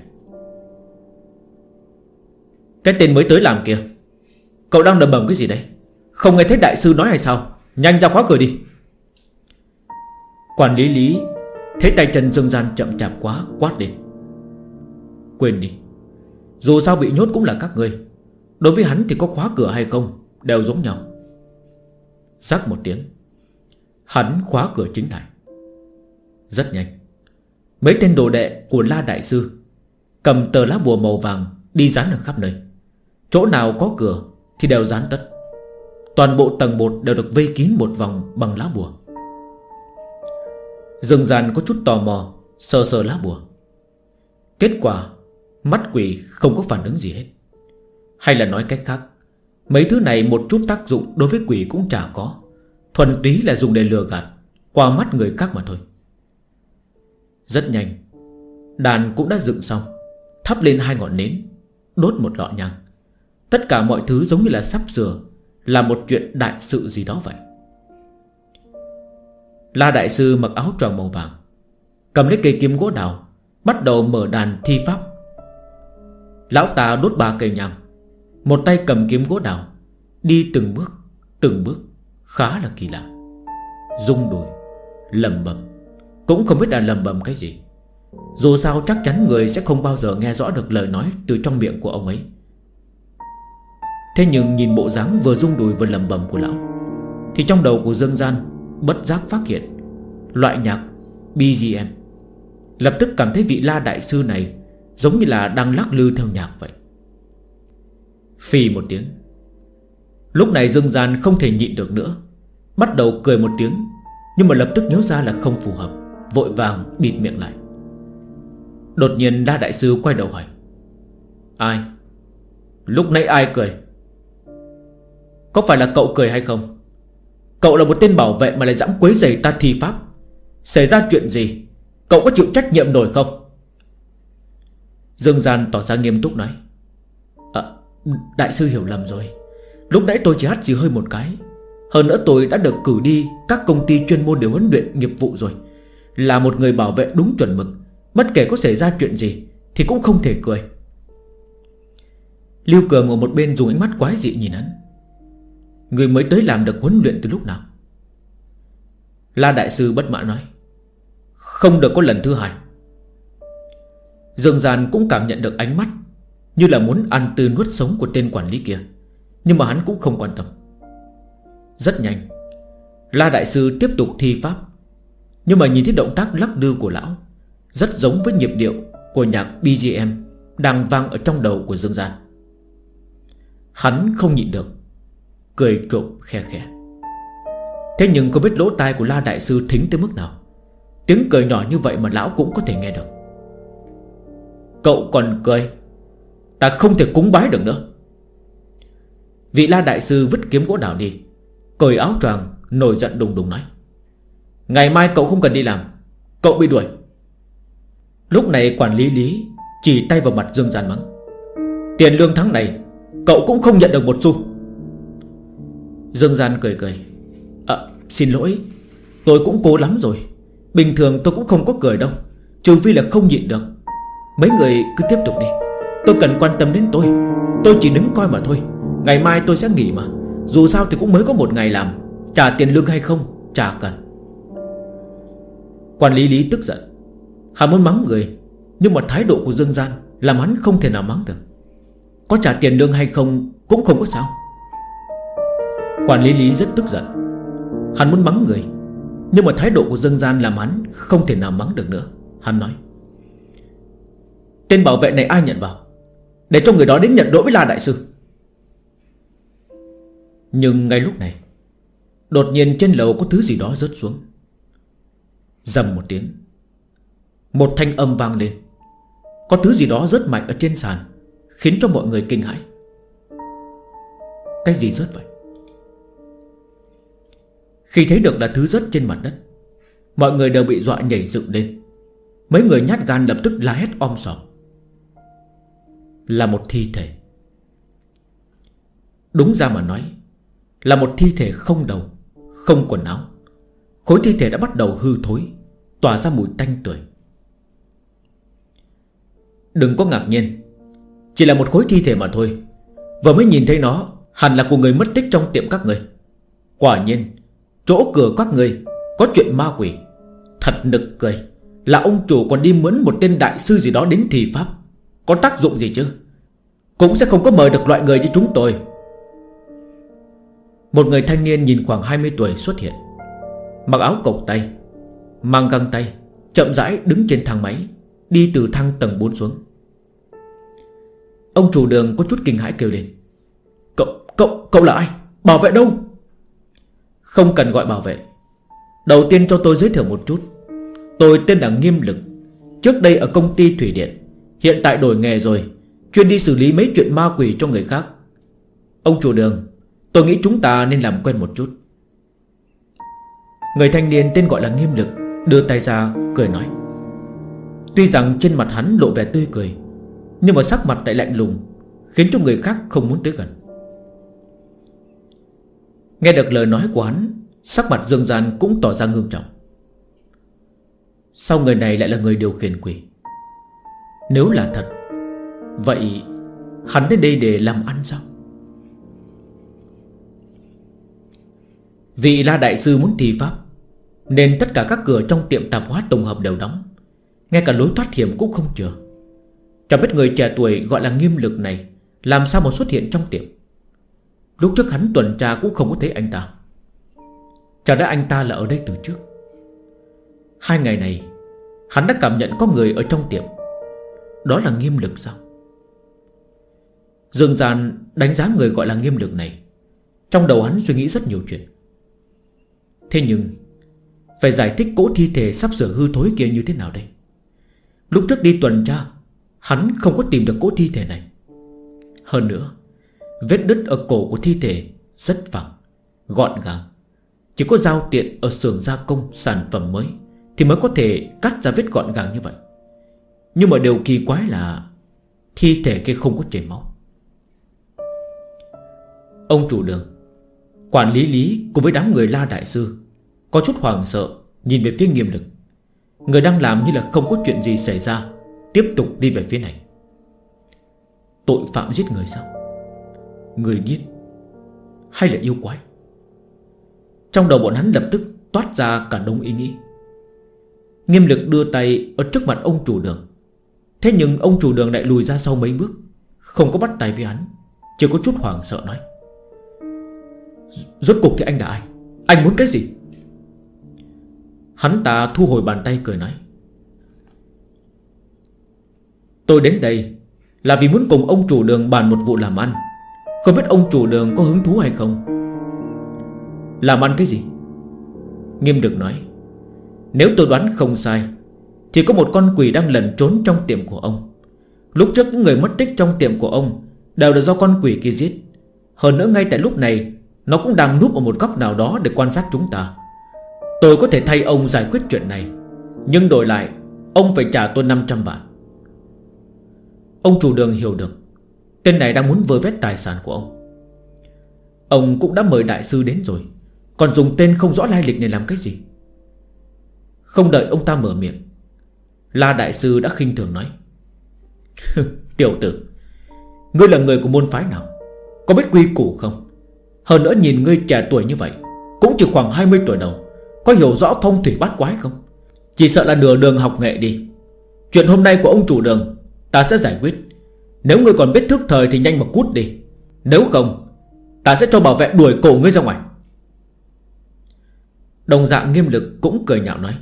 Cái tên mới tới làm kìa, cậu đang đầm bầm cái gì đấy? Không nghe thấy đại sư nói hay sao? Nhanh ra khóa cửa đi. Quản lý Lý thấy tay chân Dương Gian chậm chạp quá, quát lên: quên đi, dù sao bị nhốt cũng là các ngươi. Đối với hắn thì có khóa cửa hay không đều giống nhau. Rắc một tiếng, hắn khóa cửa chính lại. Rất nhanh, mấy tên đồ đệ của La đại sư cầm tờ lá bùa màu vàng đi dán ở khắp nơi. Chỗ nào có cửa thì đều dán tất. Toàn bộ tầng 1 đều được vây kín một vòng bằng lá bùa. Dương Gian có chút tò mò, sờ sờ lá bùa. Kết quả mắt quỷ không có phản ứng gì hết. Hay là nói cách khác, mấy thứ này một chút tác dụng đối với quỷ cũng chả có, thuần túy là dùng để lừa gạt qua mắt người khác mà thôi. Rất nhanh, đàn cũng đã dựng xong, thắp lên 2 ngọn nến, đốt một lọ nhang. Tất cả mọi thứ giống như là sắp sửa là một chuyện đại sự gì đó vậy. La đại sư mặc áo choàng màu vàng, cầm lấy cây kiếm gỗ đào, bắt đầu mở đàn thi pháp. Lão ta đốt 3 cây nhang, một tay cầm kiếm gỗ đào, đi từng bước, khá là kỳ lạ. Rung đùi, lẩm bẩm, cũng không biết là lẩm bẩm cái gì. Dù sao chắc chắn người sẽ không bao giờ nghe rõ được lời nói từ trong miệng của ông ấy. Thế nhưng nhìn bộ dáng vừa rung đùi vừa lẩm bẩm của lão, thì trong đầu của Dương Gian bất giác phát hiện loại nhạc BGM. Lập tức cảm thấy vị La đại sư này giống như là đang lắc lư theo nhạc vậy. Phì một tiếng. Lúc này Dương Gian không thể nhịn được nữa, bắt đầu cười một tiếng, nhưng mà lập tức nhớ ra là không phù hợp, vội vàng bịt miệng lại. Đột nhiên La đại sư quay đầu hỏi: ai? Lúc nãy ai cười? Có phải là cậu cười hay không? Cậu là một tên bảo vệ mà lại dám quấy rầy ta thi pháp. Xảy ra chuyện gì, cậu có chịu trách nhiệm nổi không? Dương Gian tỏ ra nghiêm túc nói: đại sư hiểu lầm rồi. Lúc nãy tôi chỉ hắt xì hơi một cái. Hơn nữa tôi đã được cử đi các công ty chuyên môn để huấn luyện nghiệp vụ rồi, là một người bảo vệ đúng chuẩn mực. Bất kể có xảy ra chuyện gì thì cũng không thể cười. Lưu Cường ở một bên dùng ánh mắt quái dị nhìn hắn: người mới tới làm được huấn luyện từ lúc nào? La đại sư bất mãn nói: không được có lần thứ hai. Dương Gian cũng cảm nhận được ánh mắt như là muốn ăn tươi nuốt sống của tên quản lý kia, nhưng mà hắn cũng không quan tâm. Rất nhanh, La đại sư tiếp tục thi pháp, nhưng mà nhìn thấy động tác lắc lư của lão rất giống với nhịp điệu của nhạc BGM đang vang ở trong đầu của Dương Gian. Hắn không nhịn được, cười trộm khe khẽ. Thế nhưng có biết lỗ tai của La đại sư thính tới mức nào, tiếng cười nhỏ như vậy mà lão cũng có thể nghe được. Cậu còn cười, ta không thể cúng bái được nữa. Vị La đại sư vứt kiếm gỗ đào đi, cởi áo choàng, nổi giận đùng đùng nói: ngày mai cậu không cần đi làm, cậu bị đuổi. Lúc này quản lý Lý chỉ tay vào mặt Dương Gian mắng: tiền lương tháng này cậu cũng không nhận được một xu. Dương Gian cười cười: xin lỗi, tôi cũng cố lắm rồi. Bình thường tôi cũng không có cười đâu, trừ phi là không nhịn được. Mấy người cứ tiếp tục đi, tôi cần quan tâm đến tôi chỉ đứng coi mà thôi. Ngày mai tôi sẽ nghỉ mà, dù sao thì cũng mới có một ngày làm. Trả tiền lương hay không chả cần. Quản lý Lý tức giận, hắn muốn mắng người, nhưng mà thái độ của Dương Gian làm hắn không thể nào mắng được. Có trả tiền lương hay không cũng không có sao. Quản lý Lý rất tức giận, hắn muốn mắng người, nhưng mà thái độ của Dương Gian làm hắn không thể nào mắng được nữa. Hắn nói: tên bảo vệ này ai nhận vào, để cho người đó đến nhận lỗi với La đại sư. Nhưng ngay lúc này, đột nhiên trên lầu có thứ gì đó rớt xuống. Rầm một tiếng, một thanh âm vang lên. Có thứ gì đó rớt mạnh ở trên sàn, khiến cho mọi người kinh hãi. Cái gì rớt vậy? Khi thấy được là thứ rớt trên mặt đất, mọi người đều bị dọa nhảy dựng lên. Mấy người nhát gan lập tức la hét om sòm. Là một thi thể. Đúng ra mà nói, là một thi thể không đầu, không quần áo. Khối thi thể đã bắt đầu hư thối, tỏa ra mùi tanh tưởi. Đừng có ngạc nhiên, chỉ là một khối thi thể mà thôi. Vừa mới nhìn thấy nó, hẳn là của người mất tích trong tiệm các người. Quả nhiên, chỗ cửa các người có chuyện ma quỷ. Thật nực cười, là ông chủ còn đi mướn một tên đại sư gì đó đến thi pháp. Có tác dụng gì chứ? Cũng sẽ không có mời được loại người như chúng tôi. Một người thanh niên nhìn khoảng 20 tuổi xuất hiện, mặc áo cộc tay, mang găng tay, chậm rãi đứng trên thang máy, đi từ thang tầng 4 xuống. Ông chủ đường có chút kinh hãi kêu lên: Cậu là ai? Bảo vệ đâu? Không cần gọi bảo vệ. Đầu tiên cho tôi giới thiệu một chút. Tôi tên là Nghiêm Lực, trước đây ở công ty thủy điện, hiện tại đổi nghề rồi, chuyên đi xử lý mấy chuyện ma quỷ cho người khác. Ông chủ đường, tôi nghĩ chúng ta nên làm quen một chút. Người thanh niên tên gọi là Nghiêm Lực đưa tay ra cười nói. Tuy rằng trên mặt hắn lộ vẻ tươi cười, nhưng mà sắc mặt lại lạnh lùng, khiến cho người khác không muốn tới gần. Nghe được lời nói của hắn, sắc mặt Dương Gian cũng tỏ ra ngưng trọng. Sao người này lại là người điều khiển quỷ? Nếu là thật, vậy hắn đến đây để làm ăn sao? Vì La đại sư muốn thi pháp, nên tất cả các cửa trong tiệm tạp hóa tổng hợp đều đóng, ngay cả lối thoát hiểm cũng không chừa. Chẳng biết người trẻ tuổi gọi là Nghiêm Lực này làm sao mà xuất hiện trong tiệm. Lúc trước hắn tuần tra cũng không có thấy anh ta. Chẳng lẽ anh ta là ở đây từ trước? 2 ngày này hắn đã cảm nhận có người ở trong tiệm. Đó là Nghiêm Lực sao? Dương Gian đánh giá người gọi là Nghiêm Lực này, trong đầu hắn suy nghĩ rất nhiều chuyện. Thế nhưng phải giải thích cỗ thi thể sắp sửa hư thối kia như thế nào đây? Lúc trước đi tuần tra, hắn không có tìm được cỗ thi thể này. Hơn nữa, vết đứt ở cổ của thi thể rất phẳng, gọn gàng. Chỉ có dao tiện ở xưởng gia công sản phẩm mới thì mới có thể cắt ra vết gọn gàng như vậy. Nhưng mà điều kỳ quái là thi thể kia không có chảy máu. Ông chủ đường, quản lý Lý cùng với đám người La đại sư có chút hoảng sợ nhìn về phía Nghiêm Lực. Người đang làm như là không có chuyện gì xảy ra, tiếp tục đi về phía này. Tội phạm giết người sao? Người điên hay là yêu quái? Trong đầu bọn hắn lập tức toát ra cả đống ý nghĩ. Nghiêm Lực đưa tay ở trước mặt ông chủ đường. Thế nhưng ông chủ đường lại lùi ra sau mấy bước, không có bắt tay với hắn, chỉ có chút hoảng sợ nói. Rốt cuộc thì anh là ai? Anh muốn cái gì? Hắn ta thu hồi bàn tay cười nói. Tôi đến đây là vì muốn cùng ông chủ đường bàn một vụ làm ăn. Không biết ông chủ đường có hứng thú hay không, Làm ăn cái gì? Nghiêm Đực nói: Nếu tôi đoán không sai thì có một con quỷ đang lẩn trốn trong tiệm của ông. Lúc trước những người mất tích trong tiệm của ông đều là do con quỷ kia giết. Hơn nữa ngay tại lúc này nó cũng đang núp ở một góc nào đó để quan sát chúng ta. Tôi có thể thay ông giải quyết chuyện này, nhưng đổi lại ông phải trả tôi 500 vạn. Ông chủ đường hiểu được tên này đang muốn vơ vét tài sản của ông. Ông cũng đã mời đại sư đến rồi, còn dùng tên không rõ lai lịch này làm cái gì? Không đợi ông ta mở miệng, La đại sư đã khinh thường nói: Tiểu tử, ngươi là người của môn phái nào? Có biết quy củ không? Hơn nữa nhìn ngươi trẻ tuổi như vậy, cũng chỉ khoảng 20 tuổi đầu, có hiểu rõ phong thủy bát quái không? Chỉ sợ là nửa đường học nghệ đi. Chuyện hôm nay của ông chủ đường ta sẽ giải quyết. Nếu ngươi còn biết thức thời thì nhanh mà cút đi. Nếu không ta sẽ cho bảo vệ đuổi cổ ngươi ra ngoài. Đồng dạng Nghiêm Lực cũng cười nhạo nói: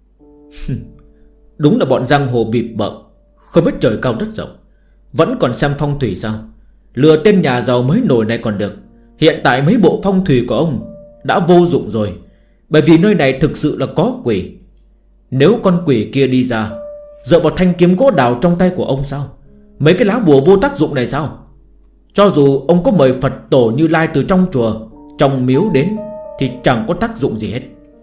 Đúng là bọn giang hồ bịp bợm, không biết trời cao đất rộng, vẫn còn xem phong thủy sao? Lừa tên nhà giàu mới nổi này còn được. Hiện tại mấy bộ phong thủy của ông đã vô dụng rồi, bởi vì nơi này thực sự là có quỷ. Nếu con quỷ kia đi ra, dựa vào thanh kiếm gỗ đào trong tay của ông sao? Mấy cái lá bùa vô tác dụng này sao? Cho dù ông có mời Phật tổ Như Lai từ trong chùa, trong miếu đến thì chẳng có tác dụng gì hết.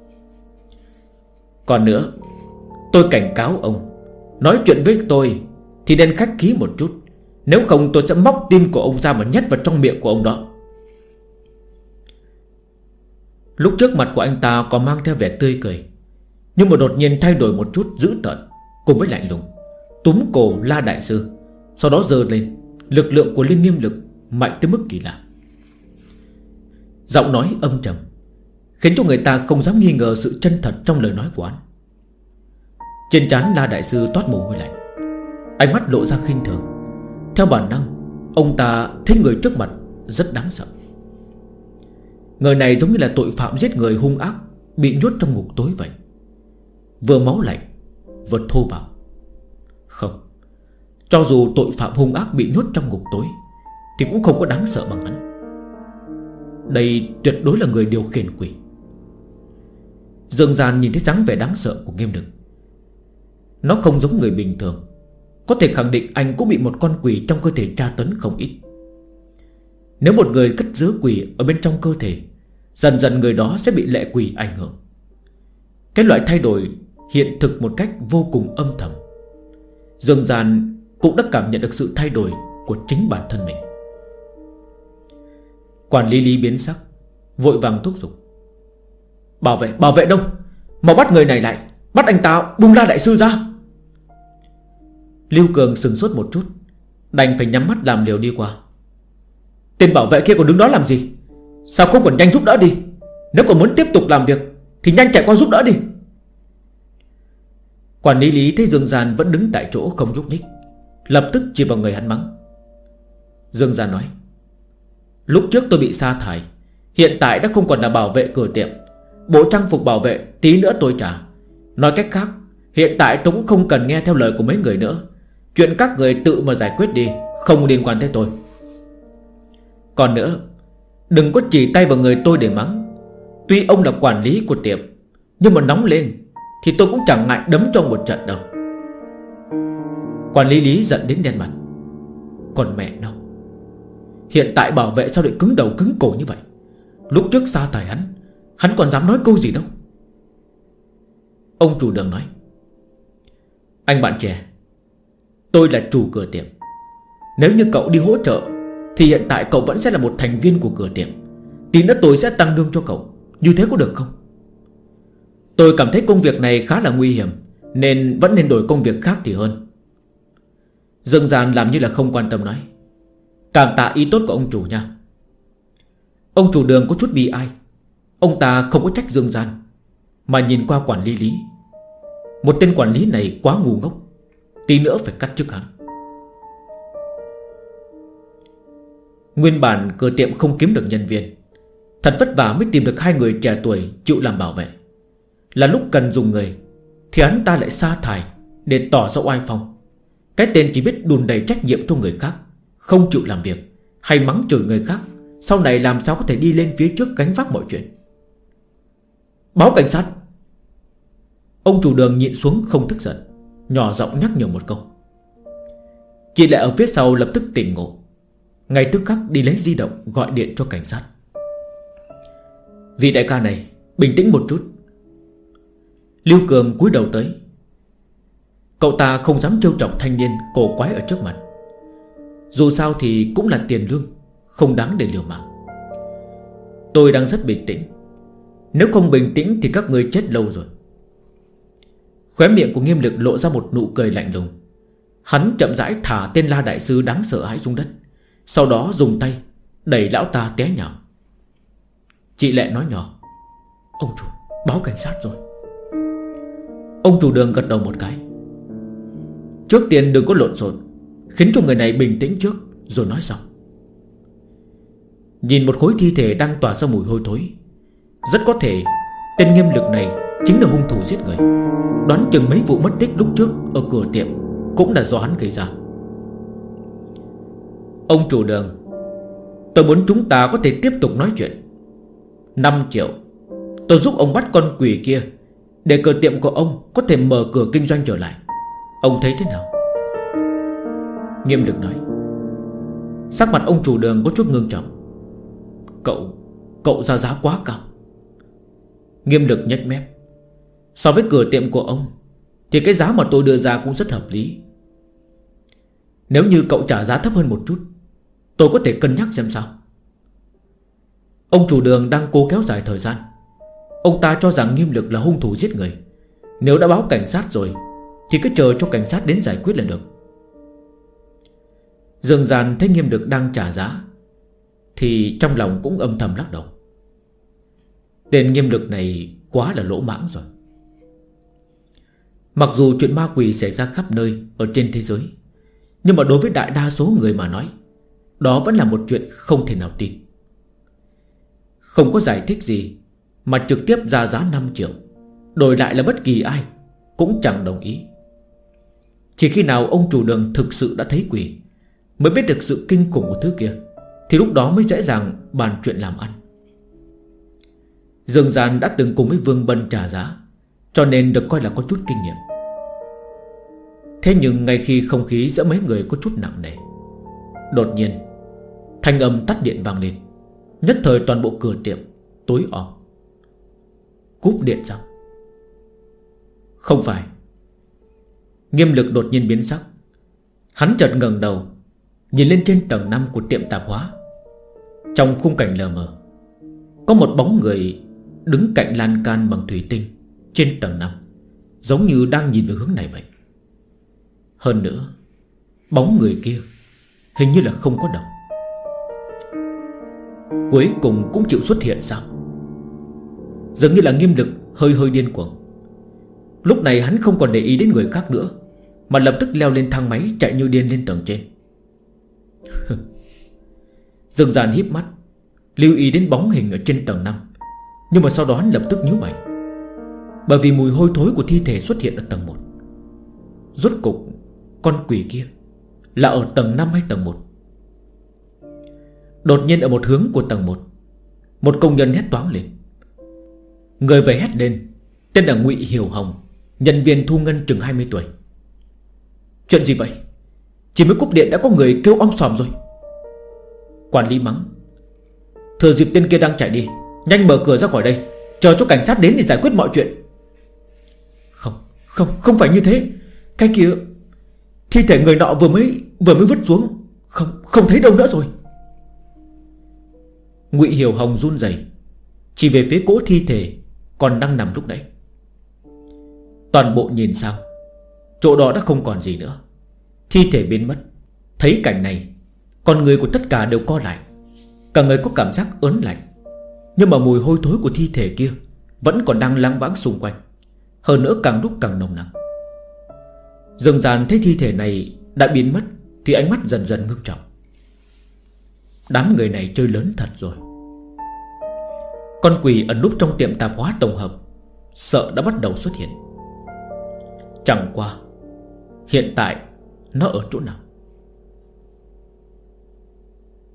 Còn nữa, tôi cảnh cáo ông, nói chuyện với tôi thì nên khách khí một chút, nếu không tôi sẽ móc tim của ông ra mà nhét vào trong miệng của ông đó. Lúc trước mặt của anh ta còn mang theo vẻ tươi cười, nhưng mà đột nhiên thay đổi một chút dữ tợn, cùng với lạnh lùng, túm cổ La đại sư, sau đó giơ lên. Lực lượng của Liên Nghiêm Lực mạnh tới mức kỳ lạ. Giọng nói âm trầm, khiến cho người ta không dám nghi ngờ sự chân thật trong lời nói của anh. Trên trán La đại sư toát mồ hôi lạnh, ánh mắt lộ ra khinh thường. Theo bản năng, ông ta thấy người trước mặt rất đáng sợ. Người này giống như là tội phạm giết người hung ác, bị nhốt trong ngục tối vậy, vừa máu lạnh vừa thô bạo. Không, cho dù tội phạm hung ác bị nhốt trong ngục tối thì cũng không có đáng sợ bằng hắn. Đây tuyệt đối là người điều khiển quỷ. Dương Gian nhìn thấy dáng vẻ đáng sợ của Nghiêm Lực. Nó không giống người bình thường, có thể khẳng định anh cũng bị một con quỷ trong cơ thể tra tấn không ít. Nếu một người cất giữ quỷ ở bên trong cơ thể, dần dần người đó sẽ bị lệ quỷ ảnh hưởng. Cái loại thay đổi hiện thực một cách vô cùng âm thầm. Dương Gian cũng đã cảm nhận được sự thay đổi của chính bản thân mình. Quản lý Lý biến sắc, vội vàng thúc giục: Bảo vệ đâu? Mau bắt người này lại, bắt anh ta buông La đại sư ra. Lưu Cường sừng sốt một chút, đành phải nhắm mắt làm liều đi qua. Tên bảo vệ kia còn đứng đó làm gì? Sao không còn nhanh giúp đỡ đi? Nếu còn muốn tiếp tục làm việc thì nhanh chạy qua giúp đỡ đi. Quản lý Lý thấy Dương Gian vẫn đứng tại chỗ không nhúc nhích, lập tức chỉ vào người hắn mắng. Dương Gian nói: Lúc trước tôi bị sa thải, hiện tại đã không còn là bảo vệ cửa tiệm. Bộ trang phục bảo vệ tí nữa tôi trả. Nói cách khác, hiện tại tôi cũng không cần nghe theo lời của mấy người nữa. Chuyện các người tự mà giải quyết đi, không liên quan tới tôi. Còn nữa, đừng có chỉ tay vào người tôi để mắng. Tuy ông là quản lý của tiệm, nhưng mà nóng lên thì tôi cũng chẳng ngại đấm cho một trận đâu. Quản lý Lý giận đến đen mặt. Còn mẹ nó, hiện tại bảo vệ sao lại cứng đầu cứng cổ như vậy? Lúc trước sa thải hắn còn dám nói câu gì đâu. Ông chủ đường nói: Anh bạn trẻ, tôi là chủ cửa tiệm. Nếu như cậu đi hỗ trợ thì hiện tại cậu vẫn sẽ là một thành viên của cửa tiệm. Tí nữa tôi sẽ tăng lương cho cậu. Như thế có được không? Tôi cảm thấy công việc này khá là nguy hiểm, nên vẫn nên đổi công việc khác thì hơn. Dương Gian làm như là không quan tâm nói: Cảm tạ ý tốt của ông chủ nha. Ông chủ đường có chút bi ai. Ông ta không có trách Dương Gian, mà nhìn qua quản lý Lý. Một tên quản lý này quá ngu ngốc, tí nữa phải cắt chức hắn. Nguyên bản cửa tiệm không kiếm được nhân viên, thật vất vả mới tìm được hai người trẻ tuổi chịu làm bảo vệ. Là lúc cần dùng người thì hắn ta lại sa thải để tỏ ra oai phong. Cái tên chỉ biết đùn đầy trách nhiệm cho người khác, không chịu làm việc, hay mắng chửi người khác, sau này làm sao có thể đi lên phía trước gánh vác mọi chuyện. Báo cảnh sát. Ông chủ đường nhịn xuống không tức giận, nhỏ giọng nhắc nhở một câu. Chị Lệ ở phía sau lập tức tỉnh ngộ, ngay tức khắc đi lấy di động gọi điện cho cảnh sát. Vị đại ca này, bình tĩnh một chút. Lưu Cường cúi đầu tới. Cậu ta không dám trêu chọc thanh niên cổ quái ở trước mặt. Dù sao thì cũng là tiền lương, không đáng để liều mạng. Tôi đang rất bình tĩnh. Nếu không bình tĩnh thì các ngươi chết lâu rồi. Khóe miệng của Nghiêm Lực lộ ra một nụ cười lạnh lùng. Hắn chậm rãi thả tên La Đại Sư đáng sợ hãi xuống đất, sau đó dùng tay đẩy lão ta té nhào. Chị Lệ nói nhỏ. Ông chủ, báo cảnh sát rồi. Ông chủ đường gật đầu một cái. Trước tiên đừng có lộn xộn, khiến cho người này bình tĩnh trước rồi nói sau. Nhìn một khối thi thể đang tỏa ra mùi hôi thối, rất có thể tên Nghiêm Lực này chính là hung thủ giết người. Đoán chừng mấy vụ mất tích lúc trước ở cửa tiệm cũng là do hắn gây ra. Ông chủ đường, tôi muốn chúng ta có thể tiếp tục nói chuyện. 5 triệu tôi giúp ông bắt con quỷ kia, để cửa tiệm của ông có thể mở cửa kinh doanh trở lại. Ông thấy thế nào? Nghiêm Lực nói. Sắc mặt ông chủ đường có chút ngưng trọng. Cậu ra giá quá cao. Nghiêm Lực nhếch mép. So với cửa tiệm của ông thì cái giá mà tôi đưa ra cũng rất hợp lý. Nếu như cậu trả giá thấp hơn một chút, tôi có thể cân nhắc xem sao. Ông chủ đường đang cố kéo dài thời gian. Ông ta cho rằng Nghiêm Lực là hung thủ giết người. Nếu đã báo cảnh sát rồi thì cứ chờ cho cảnh sát đến giải quyết là được. Dương Gian thấy Nghiêm Lực đang trả giá thì trong lòng cũng âm thầm lắc đầu. Tên Nghiêm Lực này quá là lỗ mãng rồi. Mặc dù chuyện ma quỷ xảy ra khắp nơi ở trên thế giới, nhưng mà đối với đại đa số người mà nói, đó vẫn là một chuyện không thể nào tin. Không có giải thích gì mà trực tiếp ra giá 5 triệu, đổi lại là bất kỳ ai cũng chẳng đồng ý. Chỉ khi nào ông chủ đường thực sự đã thấy quỷ, mới biết được sự kinh khủng của thứ kia, thì lúc đó mới dễ dàng bàn chuyện làm ăn. Dương Gian đã từng cùng với Vương Bân trả giá, cho nên được coi là có chút kinh nghiệm. Thế nhưng ngay khi không khí giữa mấy người có chút nặng nề, đột nhiên thanh âm tắt điện vang lên. Nhất thời toàn bộ cửa tiệm tối om. Cúp điện sao? Không phải. Nghiêm Lực đột nhiên biến sắc. Hắn chợt ngẩng đầu, nhìn lên trên tầng 5 của tiệm tạp hóa. Trong khung cảnh lờ mờ, có một bóng người đứng cạnh lan can bằng thủy tinh trên tầng 5, giống như đang nhìn về hướng này vậy. Hơn nữa, bóng người kia hình như là không có đầu. Cuối cùng cũng chịu xuất hiện sao? Dường như là Nghiêm Lực hơi điên cuồng. Lúc này hắn không còn để ý đến người khác nữa, mà lập tức leo lên thang máy chạy như điên lên tầng trên. Dương Gian híp mắt, lưu ý đến bóng hình ở trên tầng 5. Nhưng mà sau đó hắn lập tức nhíu mày, bởi vì mùi hôi thối của thi thể xuất hiện ở tầng 1. Rốt cục con quỷ kia là ở tầng 5 hay tầng 1? Đột nhiên ở một hướng của tầng 1, một công nhân hét toáng lên. Người về hét lên tên là Ngụy Hiểu Hồng, nhân viên thu ngân chừng 20 tuổi. Chuyện gì vậy? Chỉ mới cúp điện đã có người kêu om sòm rồi. Quản lý mắng. Thừa dịp tên kia đang chạy đi, nhanh mở cửa ra khỏi đây, chờ cho cảnh sát đến để giải quyết mọi chuyện. Không phải như thế. Cái kia, thi thể người nọ vừa mới vứt xuống, không thấy đâu nữa rồi. Ngụy Hiểu Hồng run rẩy chỉ về phía cỗ thi thể còn đang nằm lúc nãy. Toàn bộ nhìn sang, chỗ đó đã không còn gì nữa. Thi thể biến mất. Thấy cảnh này, con người của tất cả đều co lại. Cả người có cảm giác ớn lạnh. Nhưng mà mùi hôi thối của thi thể kia vẫn còn đang lang bãng xung quanh, hơn nữa càng lúc càng nồng nặc. Dương Gian thấy thi thể này đã biến mất thì ánh mắt dần dần ngưng trọng. Đám người này chơi lớn thật rồi. Con quỷ ẩn núp trong tiệm tạp hóa tổng hợp sợ đã bắt đầu xuất hiện. Chẳng qua hiện tại nó ở chỗ nào?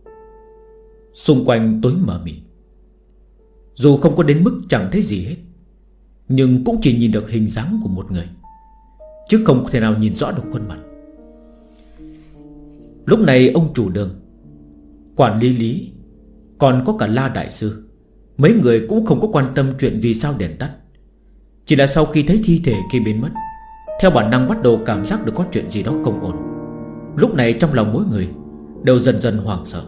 Xung quanh tối mờ mịt. Dù không có đến mức chẳng thấy gì hết, nhưng cũng chỉ nhìn được hình dáng của một người, chứ không thể nào nhìn rõ được khuôn mặt. Lúc này ông chủ đường, quản lý Lý, còn có cả La đại sư, mấy người cũng không có quan tâm chuyện vì sao đèn tắt. Chỉ là sau khi thấy thi thể kia biến mất, theo bản năng bắt đầu cảm giác được có chuyện gì đó không ổn. Lúc này trong lòng mỗi người đều dần dần hoảng sợ.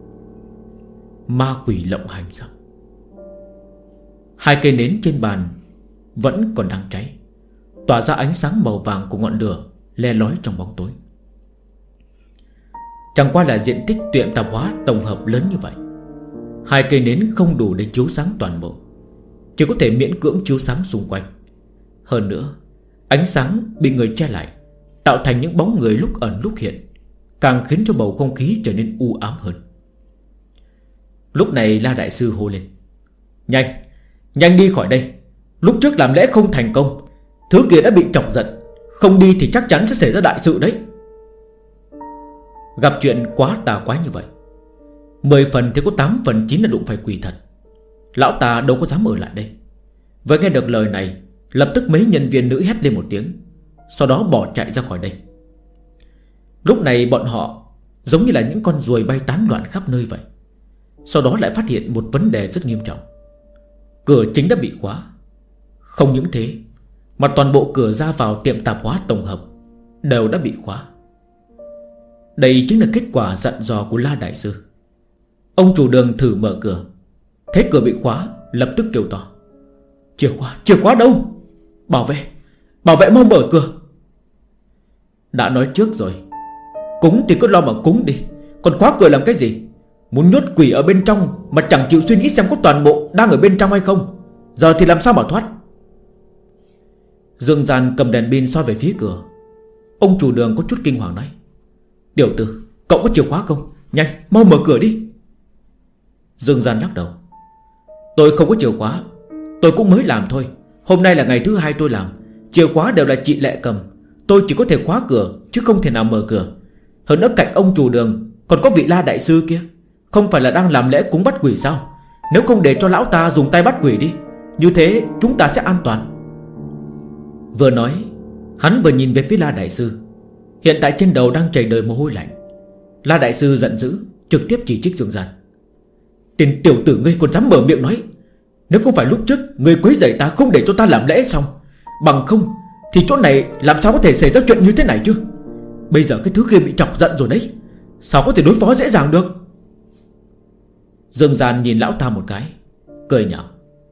Ma quỷ lộng hành sao? Hai cây nến trên bàn vẫn còn đang cháy, tỏa ra ánh sáng màu vàng của ngọn lửa le lói trong bóng tối. Chẳng qua là diện tích tiệm tạp hóa tổng hợp lớn như vậy, hai cây nến không đủ để chiếu sáng toàn bộ, chỉ có thể miễn cưỡng chiếu sáng xung quanh. Hơn nữa, ánh sáng bị người che lại, tạo thành những bóng người lúc ẩn lúc hiện, càng khiến cho bầu không khí trở nên u ám hơn. Lúc này La đại sư hô lên: Nhanh, nhanh đi khỏi đây. Lúc trước làm lễ không thành công, thứ kia đã bị chọc giận, không đi thì chắc chắn sẽ xảy ra đại sự đấy. Gặp chuyện quá tà quái như vậy, 10 phần thì có 8 phần 9 là đụng phải quỷ thật. Lão ta đâu có dám ở lại đây. Vừa nghe được lời này, lập tức mấy nhân viên nữ hét lên một tiếng, sau đó bỏ chạy ra khỏi đây. Lúc này bọn họ giống như là những con ruồi bay tán loạn khắp nơi vậy. Sau đó lại phát hiện một vấn đề rất nghiêm trọng: cửa chính đã bị khóa. Không những thế, mà toàn bộ cửa ra vào tiệm tạp hóa tổng hợp đều đã bị khóa. Đây chính là kết quả dặn dò của La đại sư. Ông chủ đường thử mở cửa, thấy cửa bị khóa, lập tức kêu to: Chìa khóa đâu? Bảo vệ mau mở cửa. Đã nói trước rồi, cúng thì cứ lo mà cúng đi, còn khóa cửa làm cái gì? Muốn nhốt quỷ ở bên trong mà chẳng chịu suy nghĩ xem có toàn bộ đang ở bên trong hay không. Giờ thì làm sao mà thoát? Dương Gian cầm đèn pin soi về phía cửa. Ông chủ đường có chút kinh hoàng nói: Tiểu tử, cậu có chìa khóa không? Nhanh, mau mở cửa đi. Dương Gian lắc đầu: Tôi không có chìa khóa, tôi cũng mới làm thôi. Hôm nay là ngày thứ 2 tôi làm, chìa khóa đều là chị Lệ cầm. Tôi chỉ có thể khóa cửa chứ không thể nào mở cửa. Hơn nữa cạnh ông chủ đường còn có vị La đại sư kia, không phải là đang làm lễ cúng bắt quỷ sao? Nếu không để cho lão ta dùng tay bắt quỷ đi, như thế chúng ta sẽ an toàn. Vừa nói, hắn vừa nhìn về phía La đại sư. Hiện tại trên đầu đang chảy đầy mồ hôi lạnh. La đại sư giận dữ, trực tiếp chỉ trích Dương Gian: Tên tiểu tử ngươi còn dám mở miệng nói, nếu không phải lúc trước ngươi quấy rầy ta không để cho ta làm lễ xong, bằng không thì chỗ này làm sao có thể xảy ra chuyện như thế này chứ? Bây giờ cái thứ kia bị chọc giận rồi đấy, sao có thể đối phó dễ dàng được? Dương Gian nhìn lão ta một cái, cười nhạo: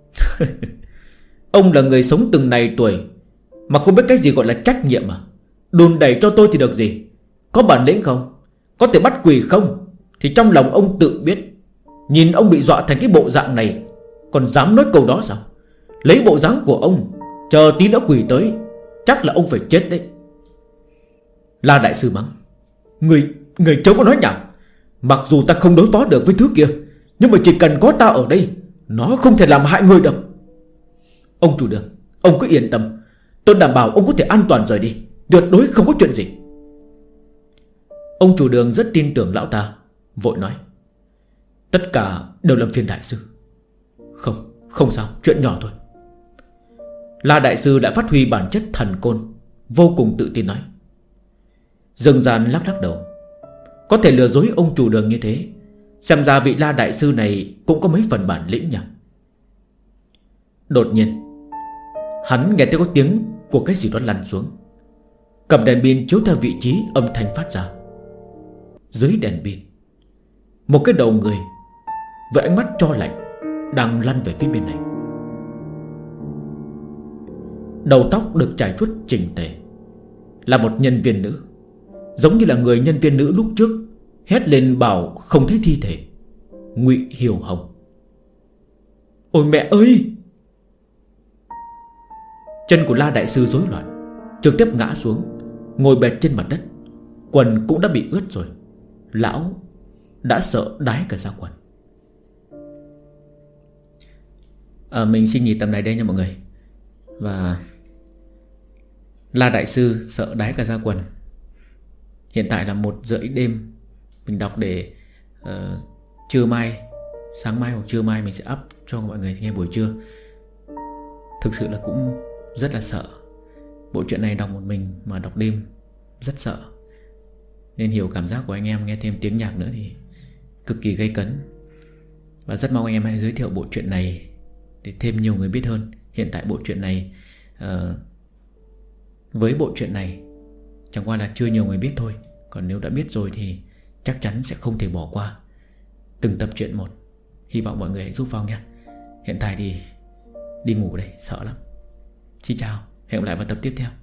Ông là người sống từng này tuổi mà không biết cái gì gọi là trách nhiệm à? Đùn đẩy cho tôi thì được gì? Có bản lĩnh không? Có thể bắt quỷ không? Thì trong lòng ông tự biết. Nhìn ông bị dọa thành cái bộ dạng này, còn dám nói câu đó sao? Lấy bộ dáng của ông, chờ tí nữa quỷ tới, chắc là ông phải chết đấy. La đại sư mắng: Người chớ có nói nhảm. Mặc dù ta không đối phó được với thứ kia, nhưng mà chỉ cần có ta ở đây, nó không thể làm hại người được. Ông chủ đường, ông cứ yên tâm, tôi đảm bảo ông có thể an toàn rời đi, tuyệt đối không có chuyện gì. Ông chủ đường rất tin tưởng lão ta, vội nói: Tất cả đều làm phiền đại sư. Không sao, chuyện nhỏ thôi. La đại sư đã phát huy bản chất thần côn, vô cùng tự tin nói. Dương Gian lắc đầu: Có thể lừa dối ông chủ đường như thế, xem ra vị La đại sư này cũng có mấy phần bản lĩnh nhỉ. Đột nhiên hắn nghe thấy có tiếng của cái gì đó lăn xuống. Cầm đèn pin chiếu theo vị trí âm thanh phát ra. Dưới đèn pin, một cái đầu người với ánh mắt tro lạnh đang lăn về phía bên này. Đầu tóc được chải chuốt chỉnh tề, là một nhân viên nữ, giống như là người nhân viên nữ lúc trước hét lên bảo không thấy thi thể, Ngụy Hiểu Hồng. Ôi mẹ ơi! Chân của La đại sư rối loạn, trực tiếp ngã xuống, ngồi bệt trên mặt đất. Quần cũng đã bị ướt rồi. Lão đã sợ đái cả ra quần. Mình xin nghỉ tập này đây nha mọi người. Và La đại sư sợ đái cả ra quần. Hiện tại là 1:30 đêm. Mình đọc để trưa mai, sáng mai hoặc trưa mai mình sẽ up cho mọi người nghe buổi trưa. Thực sự là cũng rất là sợ. Bộ truyện này đọc một mình mà đọc đêm rất sợ, nên hiểu cảm giác của anh em nghe thêm tiếng nhạc nữa thì cực kỳ gây cấn. Và rất mong anh em hãy giới thiệu bộ truyện này để thêm nhiều người biết hơn. Hiện tại bộ truyện này với bộ truyện này chẳng qua là chưa nhiều người biết thôi. Còn nếu đã biết rồi thì chắc chắn sẽ không thể bỏ qua từng tập truyện một. Hy vọng mọi người hãy giúp Phong nha. Hiện tại thì đi ngủ đây, sợ lắm. Xin chào, hẹn gặp lại vào tập tiếp theo.